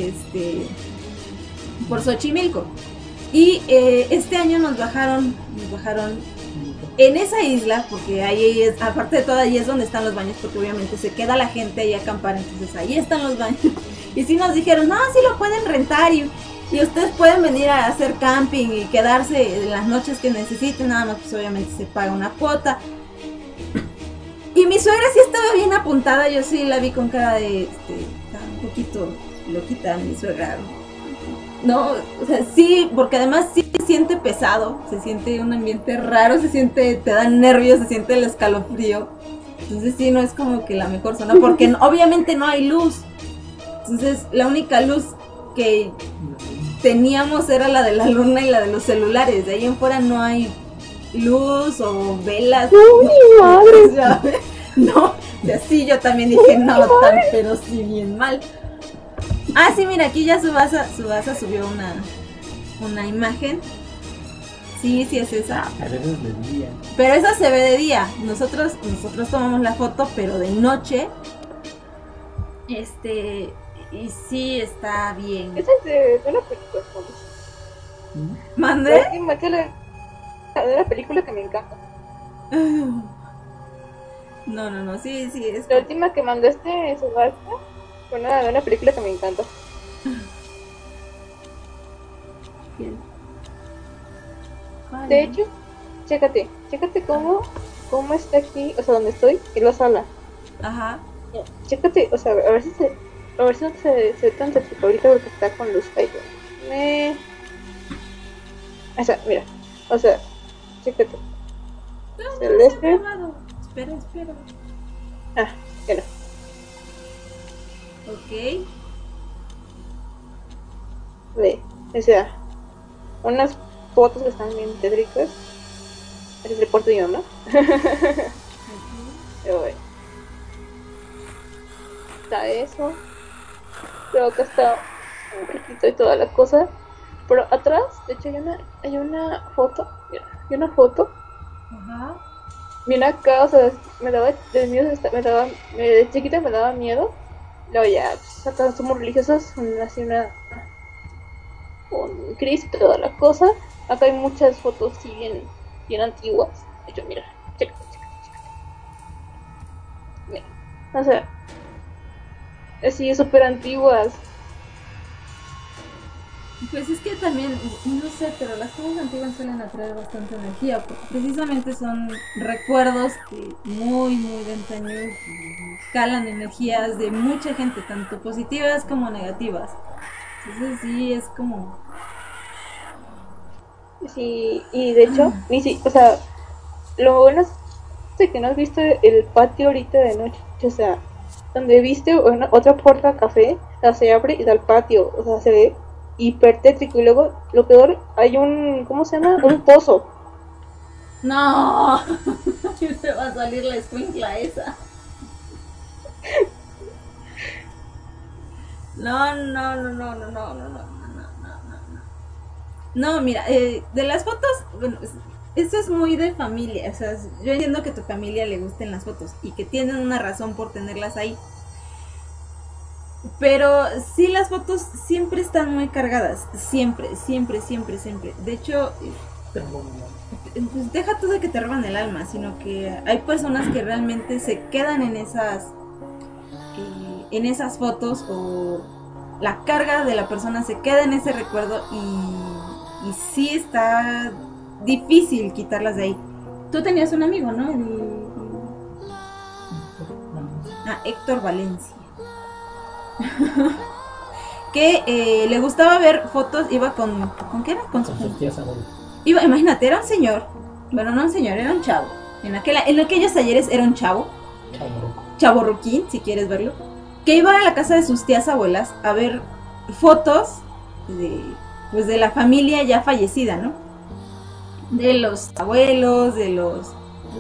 por Xochimilco. Y este año nos bajaron en esa isla, porque ahí es, aparte de todo, ahí es donde están los baños, porque obviamente se queda la gente ahí a acampar, entonces ahí están los baños. Y sí nos dijeron, no, sí lo pueden rentar y ustedes pueden venir a hacer camping y quedarse en las noches que necesiten, nada más pues obviamente se paga una cuota. Y mi suegra sí estaba bien apuntada, yo sí la vi con cara de un poquito loquita mi suegra. No, o sea, sí, porque además sí se siente pesado, se siente un ambiente raro, te dan nervios, se siente el escalofrío. Entonces sí, no es como que la mejor zona, porque obviamente no hay luz. Entonces la única luz que teníamos era la de la luna y la de los celulares. De ahí en fuera no hay luz o velas. ¡Uy, madre! No, o sea, sí, yo también dije no, pero sí bien mal. Ah, sí, mira, aquí ya Subasa subió una imagen. Sí, es esa. Pero eso es de día. Pero esa se ve de día. Nosotros tomamos la foto, pero de noche. Y sí está bien. Esa es de una película. ¿Mandé? De la película que me encanta. No, sí, es. La última que mandó Subasa fue de una película que me encanta. Bien. De hecho, chécate cómo está aquí, o sea, donde estoy, en la sala. Ajá. Chécate, o sea, a ver si no se ve tan tétrico ahorita porque está con luz ahí. O sea, mira, o sea, chécate. Celeste. Espera. Ah, que no. Ok. Ve, o sea, unas fotos que están bien tétricas. Es el reporte de mi mamá. Pero bueno. Está eso. Luego acá está un poquito y toda la cosa. Pero atrás, de hecho, hay una foto. Mira, hay una foto. Ajá. Mira acá, o sea, me daba de miedo, de chiquita me daba miedo. Luego ya, pues, acá somos religiosos, así con Cristo y toda la cosa. Acá hay muchas fotos sí bien antiguas. De hecho, mira, chécate. Mira, o sea, así súper antiguas. Pues es que también, no sé, pero las cosas antiguas suelen atraer bastante energía, porque precisamente son recuerdos que muy de antaño calan energías de mucha gente, tanto positivas como negativas. Entonces sí, es como... Sí, y de hecho, o sea, lo bueno es de que no has visto el patio ahorita de noche, o sea, donde viste otra puerta café, o sea, se abre y da al patio, o sea, se ve hiper tétrico y luego, lo peor, hay un, ¿cómo se llama? Un pozo. ¡No! Se va a salir la escuincla esa. No. No, mira, de las fotos, bueno, esto es muy de familia, o sea, yo entiendo que a tu familia le gusten las fotos y que tienen una razón por tenerlas ahí. Pero sí, las fotos siempre están muy cargadas, siempre. De hecho, pues deja tú de que te roban el alma, sino que hay personas que realmente se quedan en esas fotos, o la carga de la persona se queda en ese recuerdo, y sí está difícil quitarlas de ahí. Tú tenías un amigo, ¿no? Héctor Valencia. Que le gustaba ver fotos, iba ¿con qué era? Con sus tías abuelas. Iba, imagínate, era un señor, bueno, no un señor, era un chavo. En aquellos talleres era un chavo, chavorruquín, si quieres verlo, que iba a la casa de sus tías abuelas a ver fotos de la familia ya fallecida, ¿no? De los abuelos, de los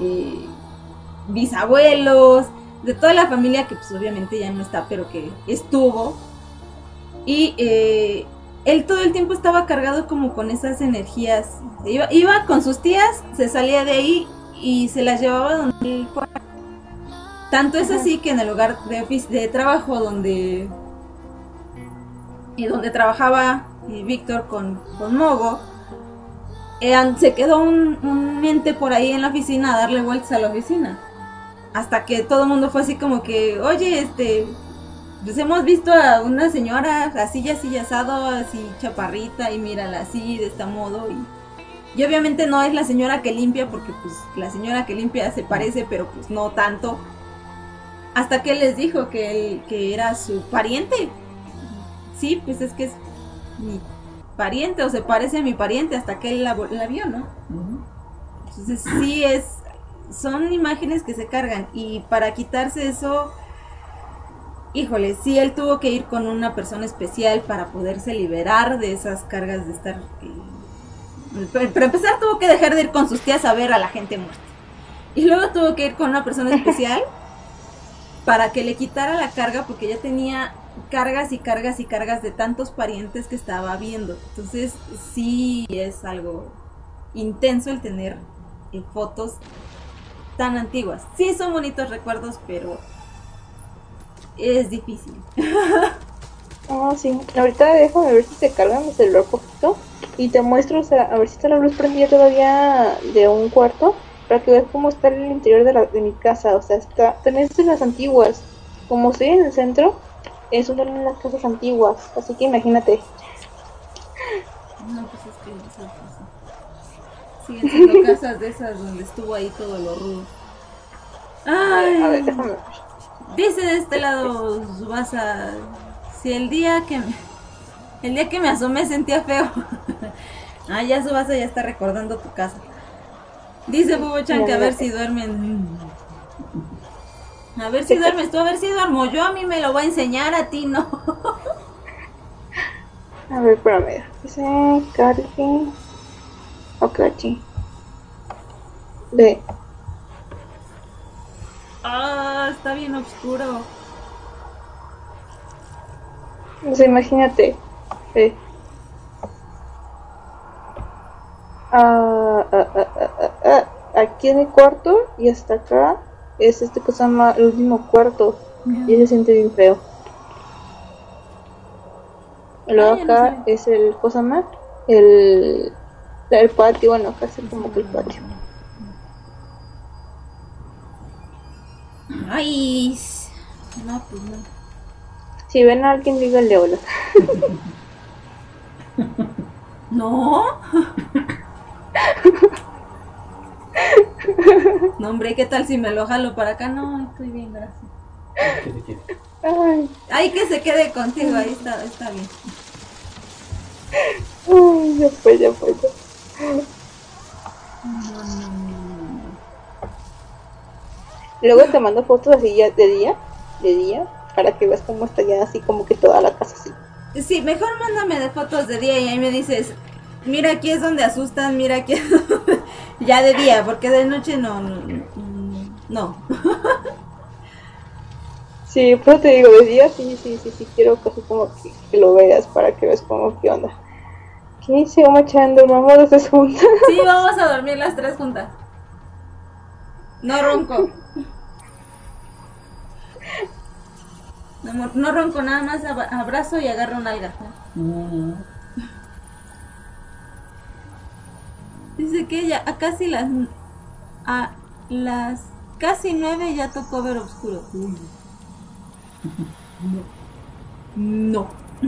bisabuelos, de toda la familia que pues obviamente ya no está, pero que estuvo. Y él todo el tiempo estaba cargado como con esas energías. Iba con sus tías, se salía de ahí y se las llevaba donde él fuera. Tanto es así que en el lugar de trabajo donde trabajaba Víctor con Mogo, se quedó un ente por ahí en la oficina a darle vueltas a la oficina. Hasta que todo el mundo fue así como que, oye, pues hemos visto a una señora así asado, así chaparrita, y mírala así, de este modo. Y obviamente no es la señora que limpia, porque pues la señora que limpia se parece, pero pues no tanto. Hasta que él les dijo que era su pariente. Sí, pues es que es mi pariente, o se parece a mi pariente, hasta que él la vio, ¿no? Entonces sí, son imágenes que se cargan, y para quitarse eso, híjole, sí, él tuvo que ir con una persona especial para poderse liberar de esas cargas de estar... Para empezar, tuvo que dejar de ir con sus tías a ver a la gente muerta. Y luego tuvo que ir con una persona especial para que le quitara la carga, porque ya tenía cargas de tantos parientes que estaba viendo. Entonces sí es algo intenso el tener fotos tan antiguas. Sí son bonitos recuerdos, pero es difícil. Sí, ahorita déjame ver si te carga mi celular poquito y te muestro, o sea, a ver si está la luz prendida todavía de un cuarto, para que veas cómo está el interior de mi casa. O sea, también son las antiguas. Como estoy en el centro, son también las casas antiguas, así que imagínate. No, pues es que siguen siendo casas de esas donde estuvo ahí todo lo rudo. Ay, a ver, déjame ver. Dice de este lado Subasa, si el día que me asomé sentía feo. Ya Subasa ya está recordando tu casa. Dice Bubo-chan que a ver si duermen. A ver si duermes tú, a ver si duermo yo. A mí me lo voy a enseñar, a ti no. A ver, espérame. Dice Carly Okachi. Ve. Está bien oscuro. O sea, imagínate. Ve. Aquí en mi cuarto y hasta acá es que se llama el último cuarto. Y se siente bien feo. Y luego acá no es el cosa más, el patio, bueno, casi como que el patio. Ay, no, pues no. Si ven a alguien, díganle hola. No. No, hombre, ¿qué tal si me lo jalo para acá? No, estoy bien, gracias. ¿Qué se quiere? Ay, Ay, que se quede contigo, ahí está bien. ay, ya fue, ya fue. Luego te mando fotos así ya de día, para que veas cómo está ya así como que toda la casa así. Sí, mejor mándame de fotos de día y ahí me dices, mira aquí es donde asustan, mira aquí es donde... Ya de día, porque de noche no. Sí, pero te digo, de día sí, quiero casi como que lo veas para que veas como qué onda. ¿Qué se va echando? Vamos a hacer juntas. Sí, vamos a dormir las tres juntas. No ronco. Mi amor, no ronco, nada más abrazo y agarro un alga. Dice que ella a las casi 9 ya tocó ver oscuro. No.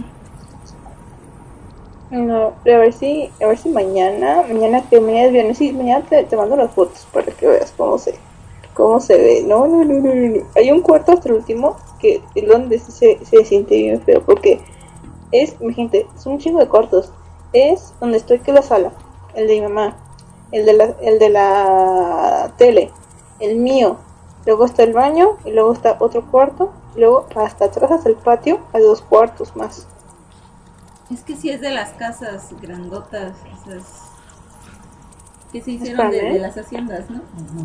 No, a ver si mañana que mañana es viernes, sí, mañana te mando las fotos para que veas cómo se ve. No. Hay un cuarto hasta el último que es donde sí se siente bien feo, porque mi gente, son un chingo de cuartos. Es donde estoy, que es la sala, el de mi mamá, el de la tele, el mío, luego está el baño y luego está otro cuarto, y luego hasta atrás, hasta el patio, hay 2 cuartos más. Es que sí es de las casas grandotas, esas que se hicieron de las haciendas, ¿no?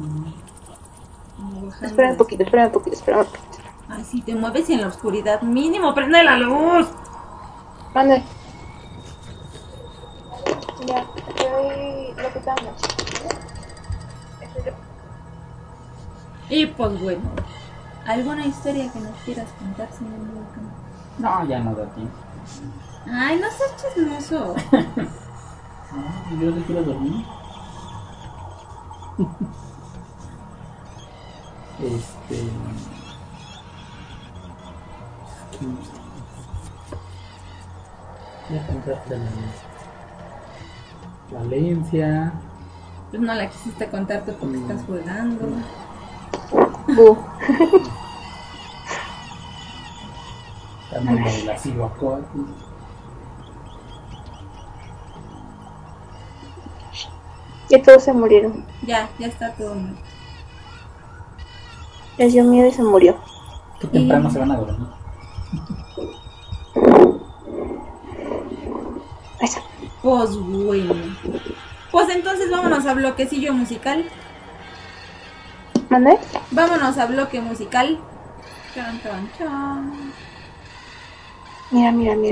Espera un poquito. Ay, si te mueves en la oscuridad, mínimo prende la luz. Mande. Ya, estoy lo que estamos. Y pues bueno, ¿alguna historia que nos quieras contar, señor Vulcan? No, ya no da tiempo. Ay, no seas chismoso. No, yo le quiero dormir. Voy a contarte la Valencia. Pues no la quisiste contarte porque estás jugando. También la de la Cihuacóatl. Ya todos se murieron. Ya está todo mal. Les dio miedo y se murió. Qué temprano se van a dormir. Eso. Pues bueno. Pues entonces vámonos a bloquecillo musical. ¿Mande? Vámonos a bloque musical. Chan, chan, chan. Mira.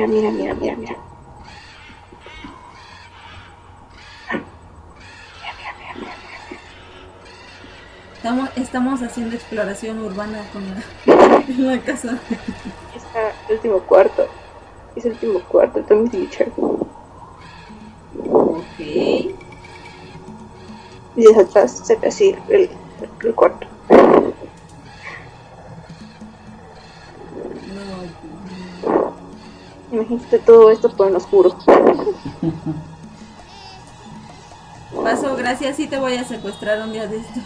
Estamos haciendo exploración urbana con la casa. Está el último cuarto. Es el último cuarto, el Tommy Teacher. Ok. Y desde atrás se ve así el cuarto. No. Imagínate todo esto por en oscuro. Paso, gracias, sí te voy a secuestrar un día de esto.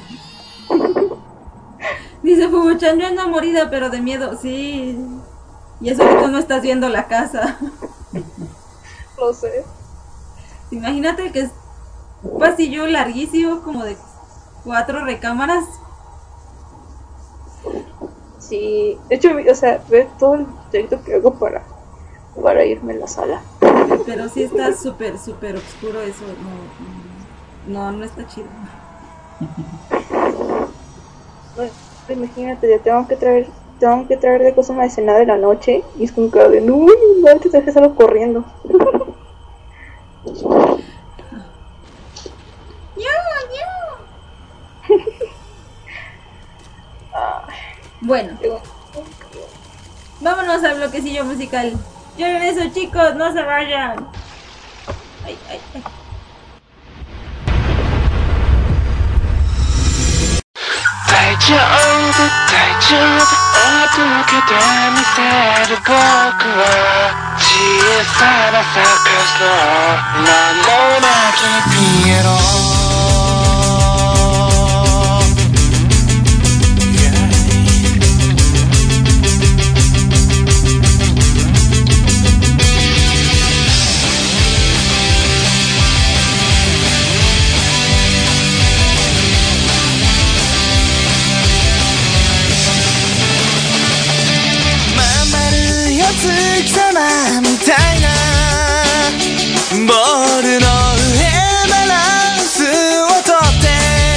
Dice Fubuchan, yo ando morida pero de miedo, sí. Y eso que tú no estás viendo la casa. Lo sé. Imagínate que es un pasillo larguísimo, como de 4 recámaras. Sí, de hecho, o sea, ve todo el trayecto que hago para irme a la sala. Pero sí está súper oscuro eso, no está chido. No, imagínate, ya tengo que traer de cosas de cenar de la noche y es como que de no te dejes algo corriendo. Bueno, vámonos al bloquecillo musical. Yo regreso, chicos, no se vayan. Ay. さなサクス名もなきピエロ月様みたいなボールの上バランスをとって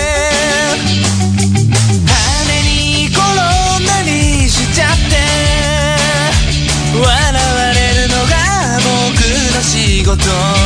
羽に転んだりしちゃって笑われるのが僕の仕事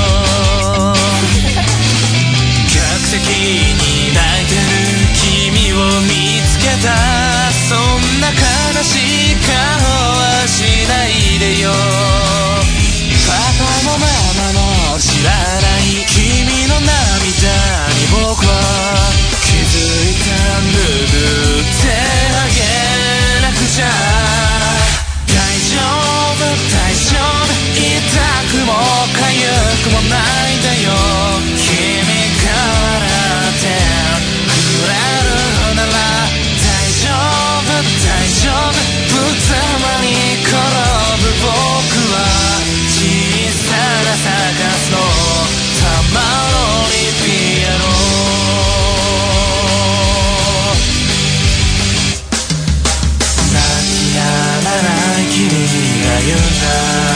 客席に泣いてる君を見つけたそんな悲しい顔はしないでよパパもママも知らない君の涙に僕は気づいた拭ってあげなくちゃ大丈夫大丈夫痛くも痒くもないんだよ君が笑ってくれるなら大丈夫大丈夫ぶざまに転ぶ僕は小さなサカスの玉のリピアノ泣き止まない君が言うんだ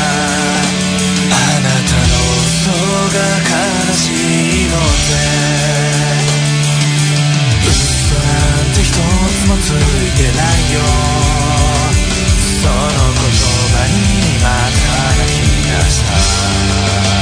あなたの嘘が悲しいのって嘘なんて一つもついてないよその言葉にまた泣き出した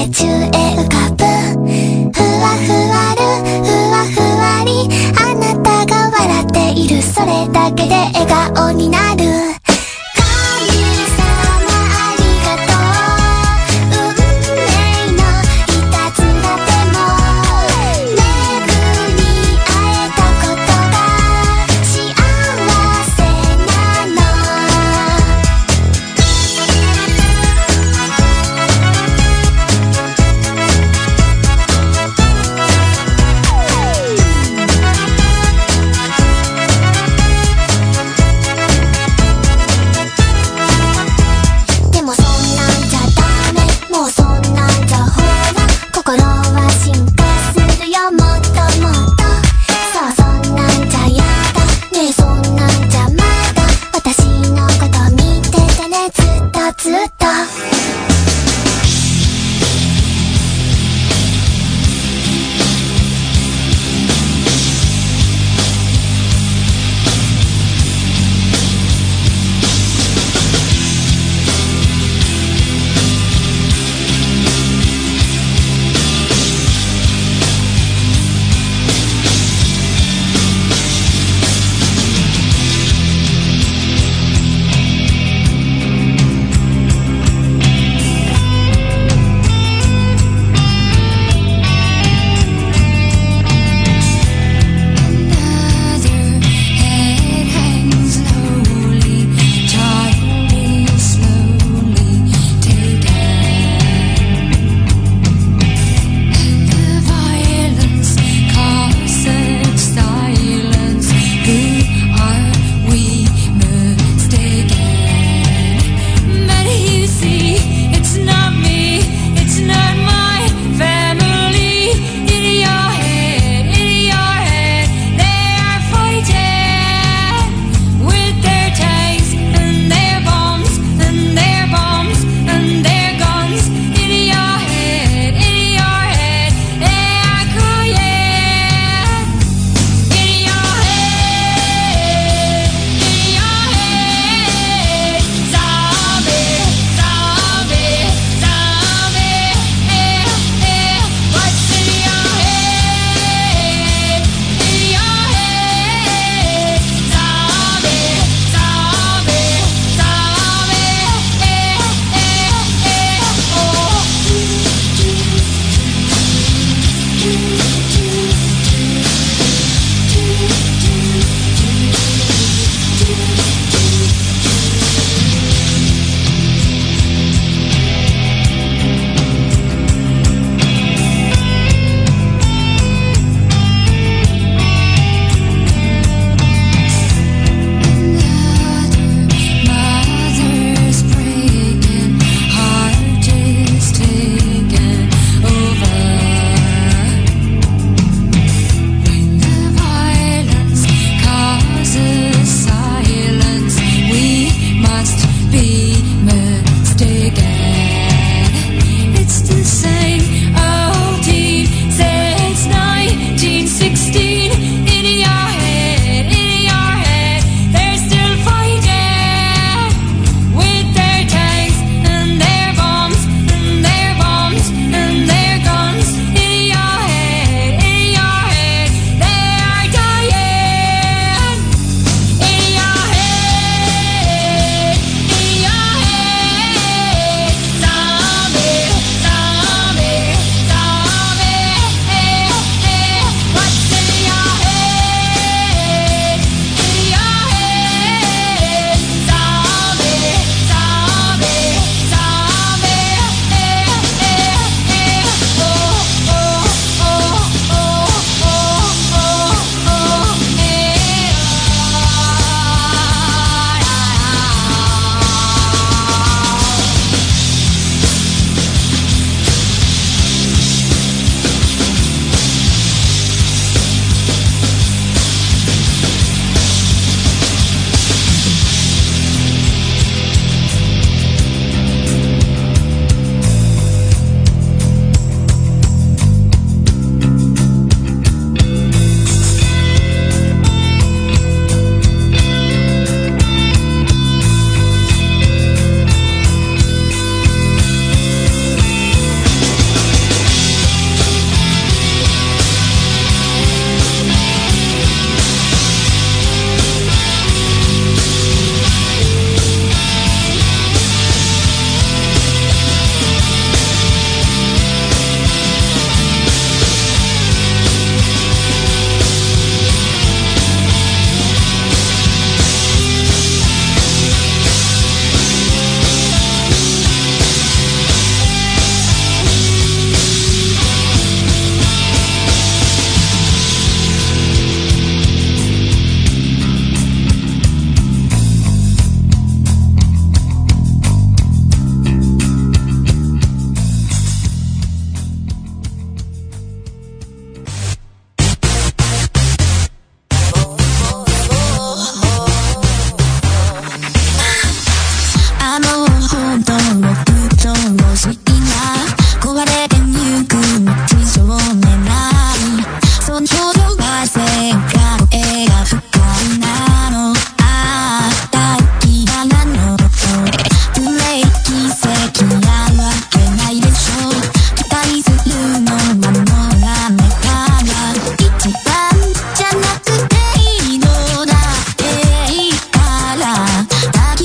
空中へ浮かぶふわふわるふわふわりあなたが笑っているそれだけで笑顔になる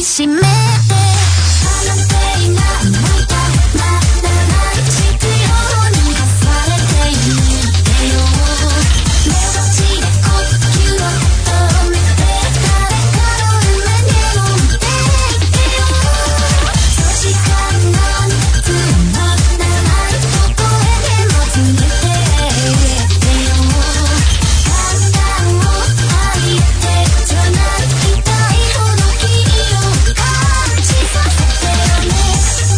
しめて離れていない泣いたならない必要にされていてよ目落ちで呼吸を止めて誰かの夢でも見ていてよ長時間なんてつまらないどこへでも連れてってよ簡単を愛ってじゃない痛いほど君を感じさせてよね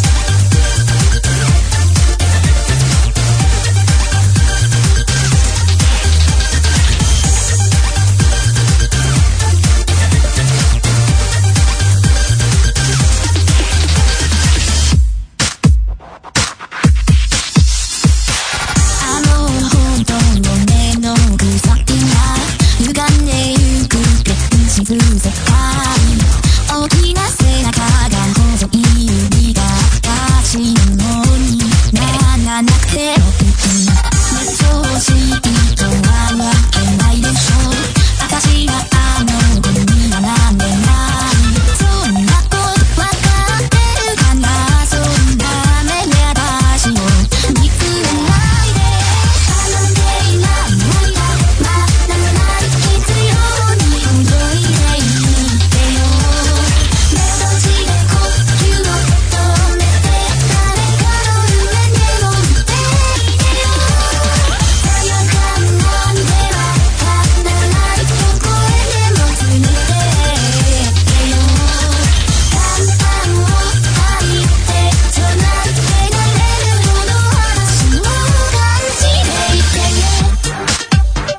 あの本当の目の具材が歪んでゆく現実世界大きな背中が細い指が私のものにならなくても熱調子いいとはわけないでしょ私はあの子にはなんでないそんなことわかってるかなそんな目で私を見つめないで離れていない涙まだない必要に泳いでいてよ目閉じで呼吸を止めて誰かの夢でも見ていてよ罪悪感なんてわからないどこへでも連れてってよ簡単を愛ってじゃない手がれるほど私を感じていてよ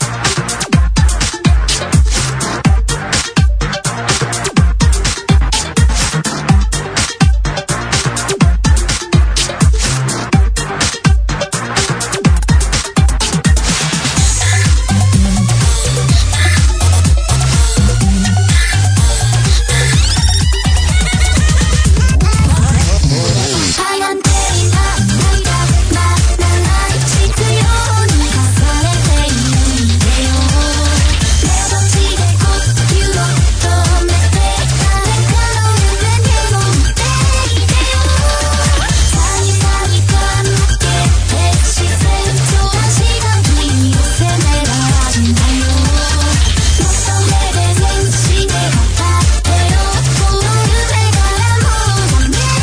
離れていない涙まだない必要にされていてよ目閉じで呼吸を止めて誰かの夢でも見ていてよさにさにか抜けて自然と足が君を責めはしないよもっと目で全身で語ってよこの夢からもう覚めないでいてよ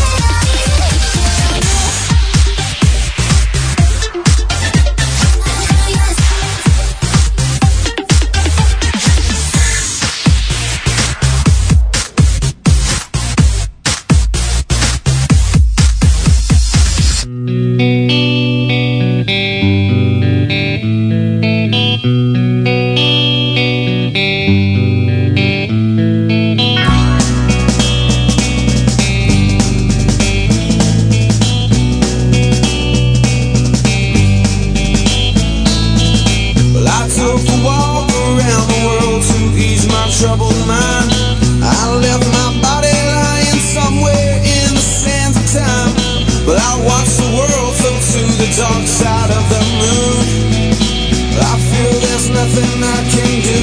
Well, I took a walk around the world to ease my troubled mind. I left my body lying somewhere in the sands of time. But I watched the world float to the dark side of the moon. I feel there's nothing I can do.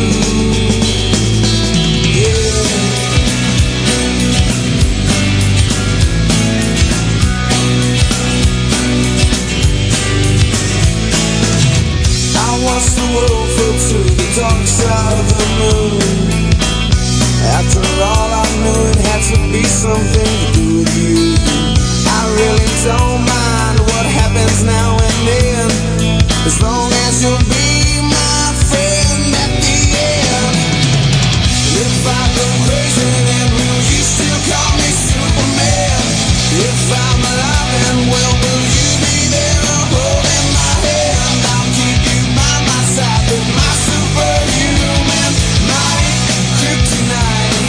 Yeah. I watched the world float to the dark side of the moon. After all, I knew it had to be something to do with you. I really don't mind what happens now and then, as long as you'll be my friend at the end. If I go crazy, then will you still call me Superman? If I'm alive and well, will you be there holding my hand? I'll keep you by my side with my superhuman might, kryptonite.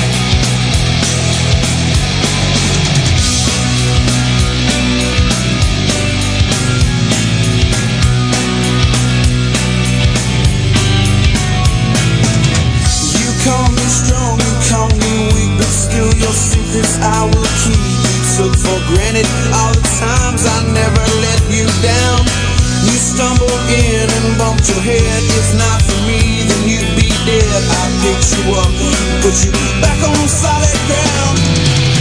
You call me strong, you call me weak, but still your secrets I will keep. You took for granted all the times I never let you down. You stumbled in and bumped your head. If not for me, then you'd be dead. I picked you up, put you back on solid ground.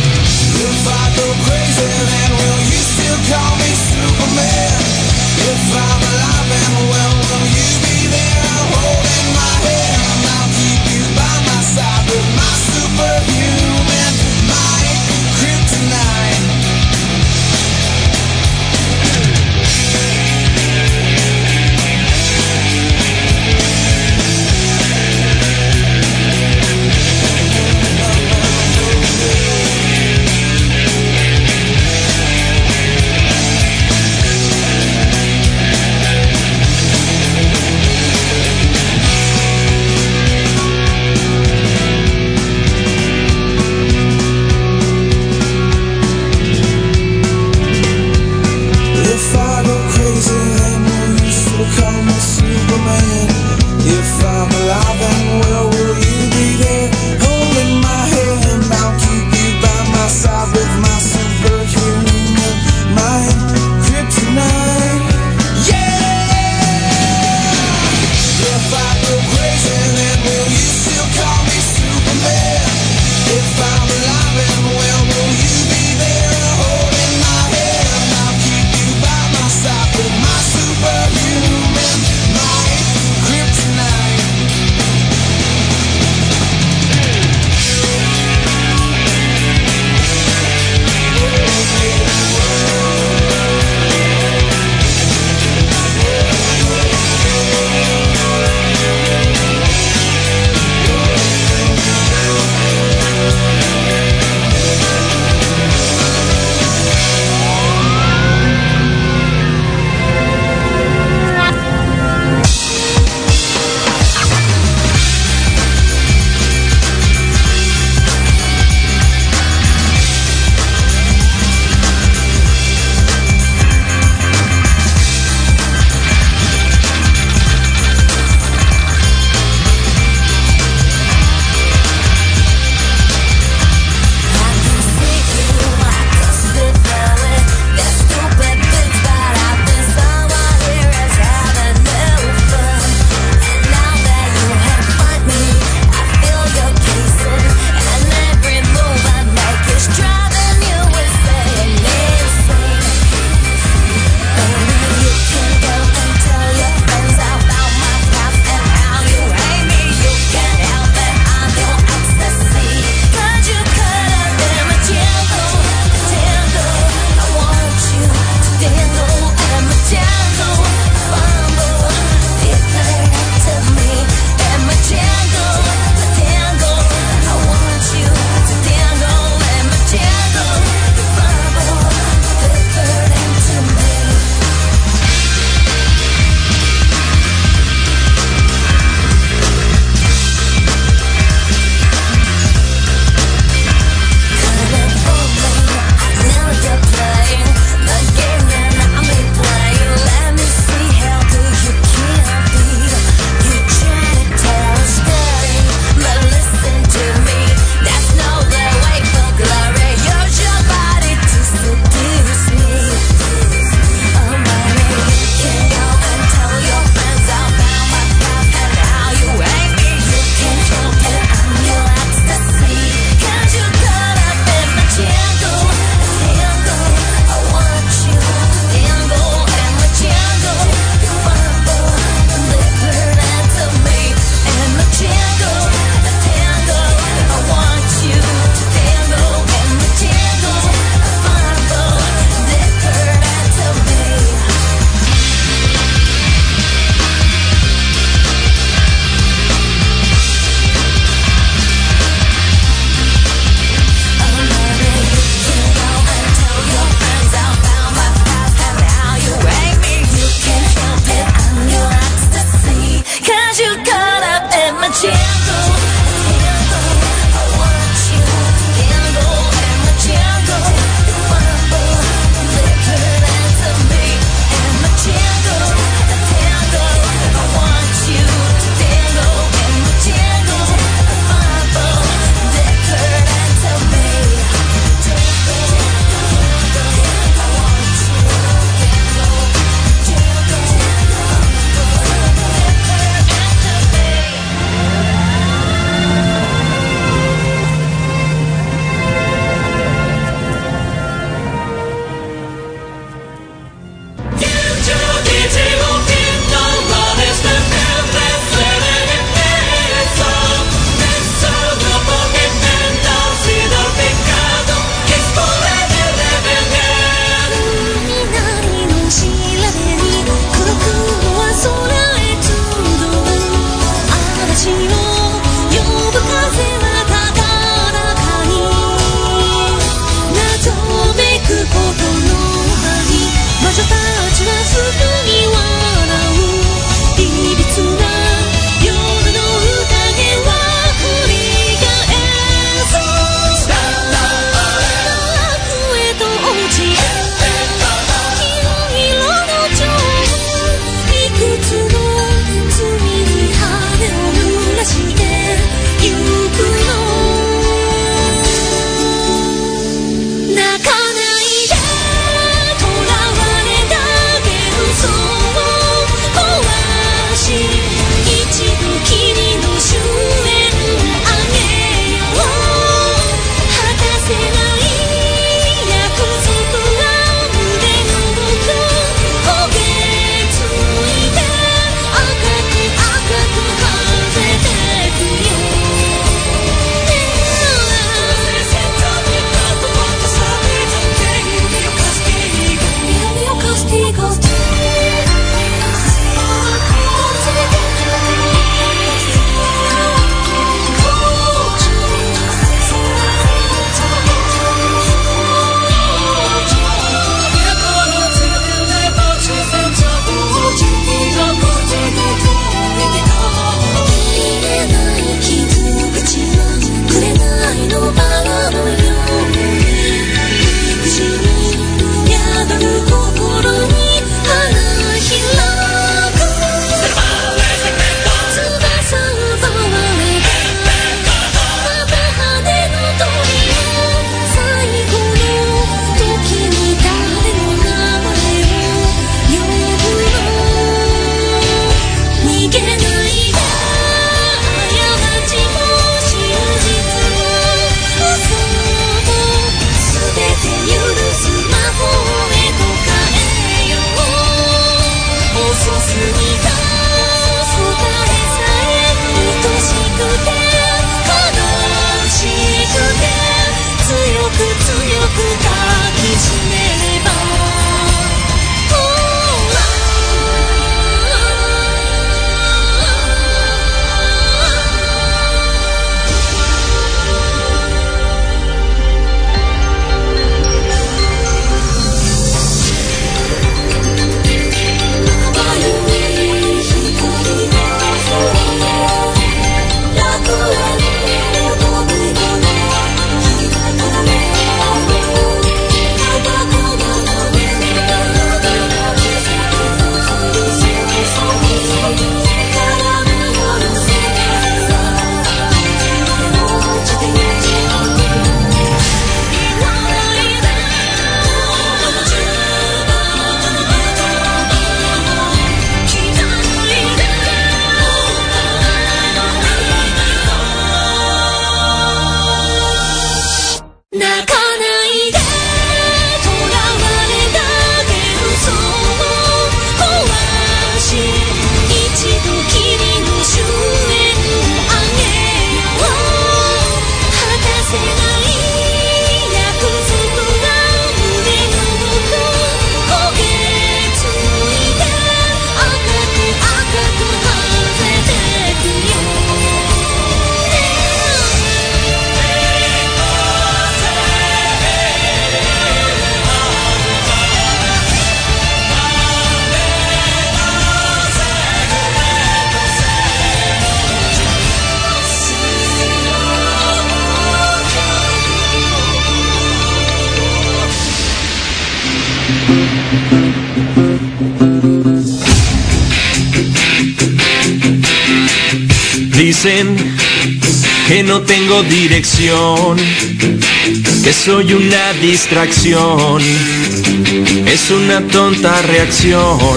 Dicen que no tengo dirección, que soy una distracción, es una tonta reacción.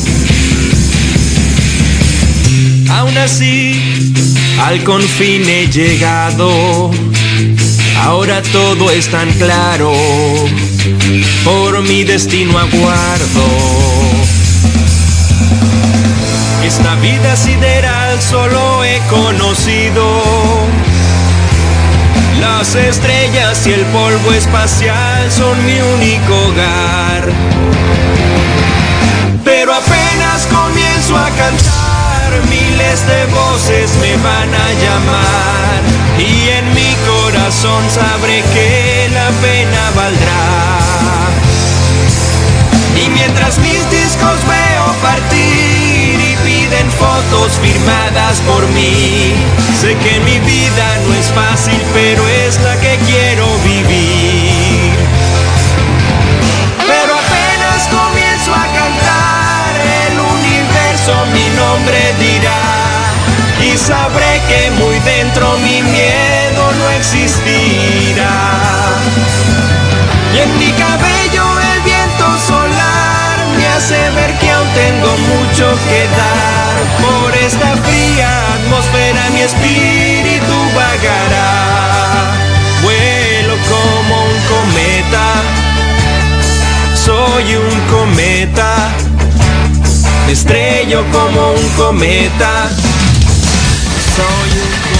Aún así, al confín he llegado, ahora todo es tan claro, por mi destino aguardo. Esta vida sideral solo he conocido las estrellas y el polvo espacial son mi único hogar. Pero apenas comienzo a cantar, miles de voces me van a llamar y en mi corazón sabré que la pena valdrá. Y mientras mis discos veo partir y piden fotos firmadas por mí, sé que mi vida no es fácil, pero es la que quiero vivir. Pero apenas comienzo a cantar, el universo mi nombre dirá y sabré que muy dentro mi miedo no existirá. Y en mi cabello el viento solar me hace ver que aún tengo mucho que dar. Por esta fría atmósfera mi espíritu vagará. Vuelo como un cometa, soy un cometa, me estrello como un cometa, soy un cometa.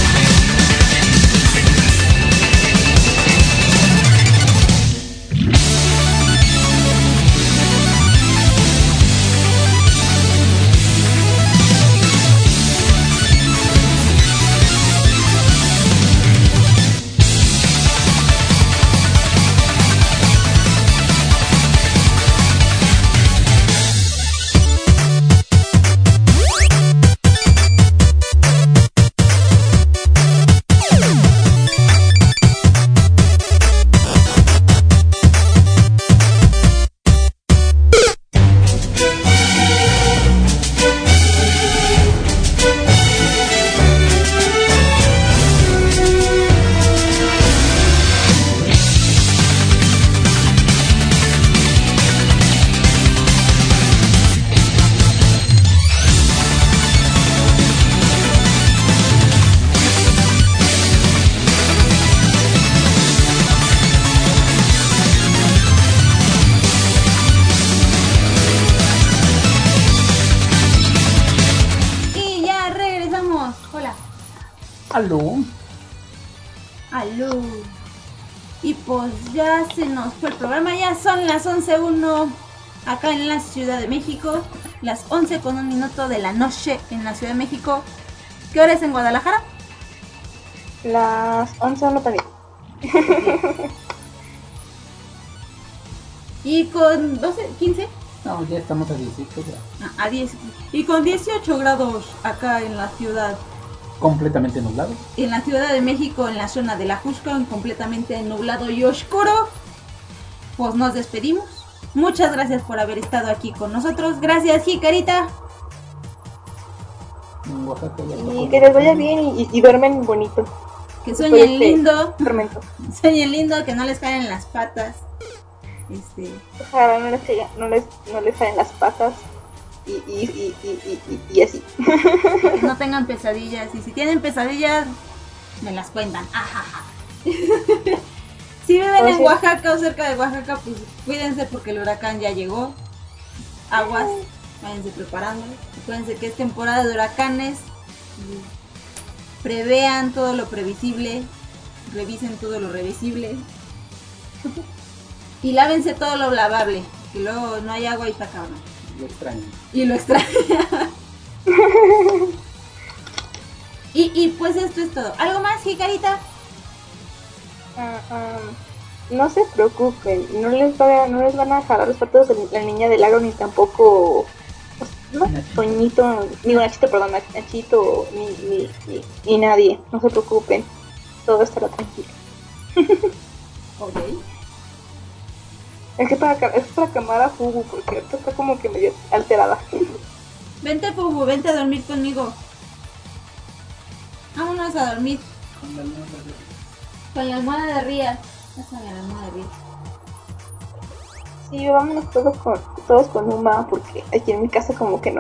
Aló. Aló. Y pues ya se nos fue el programa, ya son las 11:01 acá en la Ciudad de México, las 11:01 de la noche en la Ciudad de México. ¿Qué hora es en Guadalajara? Las 11:01 también. Y con 12, 15. No, ya estamos a 18 grados. A 10. Y con 18 grados acá en la ciudad. Completamente nublado. En la Ciudad de México, en la zona de la Juscan, completamente nublado y oscuro. Pues nos despedimos. Muchas gracias por haber estado aquí con nosotros. Gracias, Jicarita. En Oaxaca ya Y que les vaya bien y duermen bonito. Que sueñen lindo. Tormento. Sueñen lindo, que no les caen en las patas. Ojalá no les caen las patas. Y así. Que no tengan pesadillas. Y si tienen pesadillas, me las cuentan. Ajaja. Si viven en Oaxaca o cerca de Oaxaca, pues cuídense porque el huracán ya llegó. Aguas, váyanse preparando. Acuérdense que es temporada de huracanes. Prevean todo lo previsible. Revisen todo lo revisible. Y lávense todo lo lavable. Que luego no hay agua y está cabrón. Lo extraño. Y lo extraña. y pues esto es todo. ¿Algo más, Jicarita? No se preocupen, no les van a jalar los patos la niña del lago ni tampoco Toñito, ni Nachito, perdón, Nachito, ni nadie, no se preocupen, todo estará tranquilo. Ok. Es que es para calmar a Fugu, porque ahorita está como que medio alterada. Vente, Fubu, vente a dormir conmigo. Vámonos a dormir. Con la almohada de Ría. Pásame la almohada de Ría. Sí, vámonos todos con Uma, porque aquí en mi casa como que no.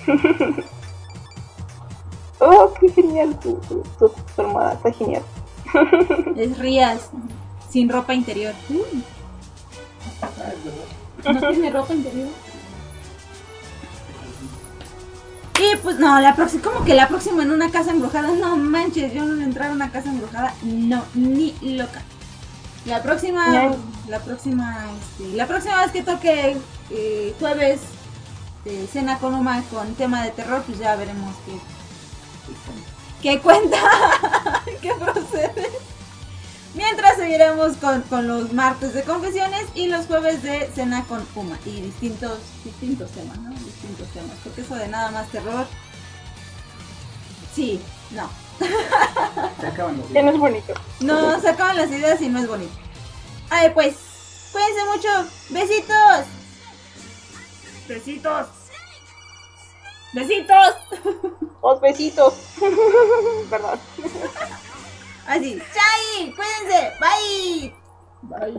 Oh, qué genial tu almohada, está genial. Es Rías, sin ropa interior. ¿No tiene ropa interior? Y pues no, como que la próxima en una casa embrujada, no manches, yo no entrar a una casa embrujada, no, ni loca. La próxima vez que toque jueves cena con Uma con tema de terror, pues ya veremos qué cuenta, qué procede. Mientras seguiremos con los martes de confesiones y los jueves de cena con Uma y distintos temas, ¿no? Distintos temas, porque eso de nada más terror, sí, no. Se acaban los Ya no es bonito. No, se acaban las ideas y no es bonito. Ay, pues, cuídense mucho. Besitos. Besitos. Besitos. Os besitos. Perdón. Así, chai, cuídense. Bye. Bye.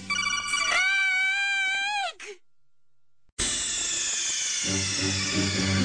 Snake!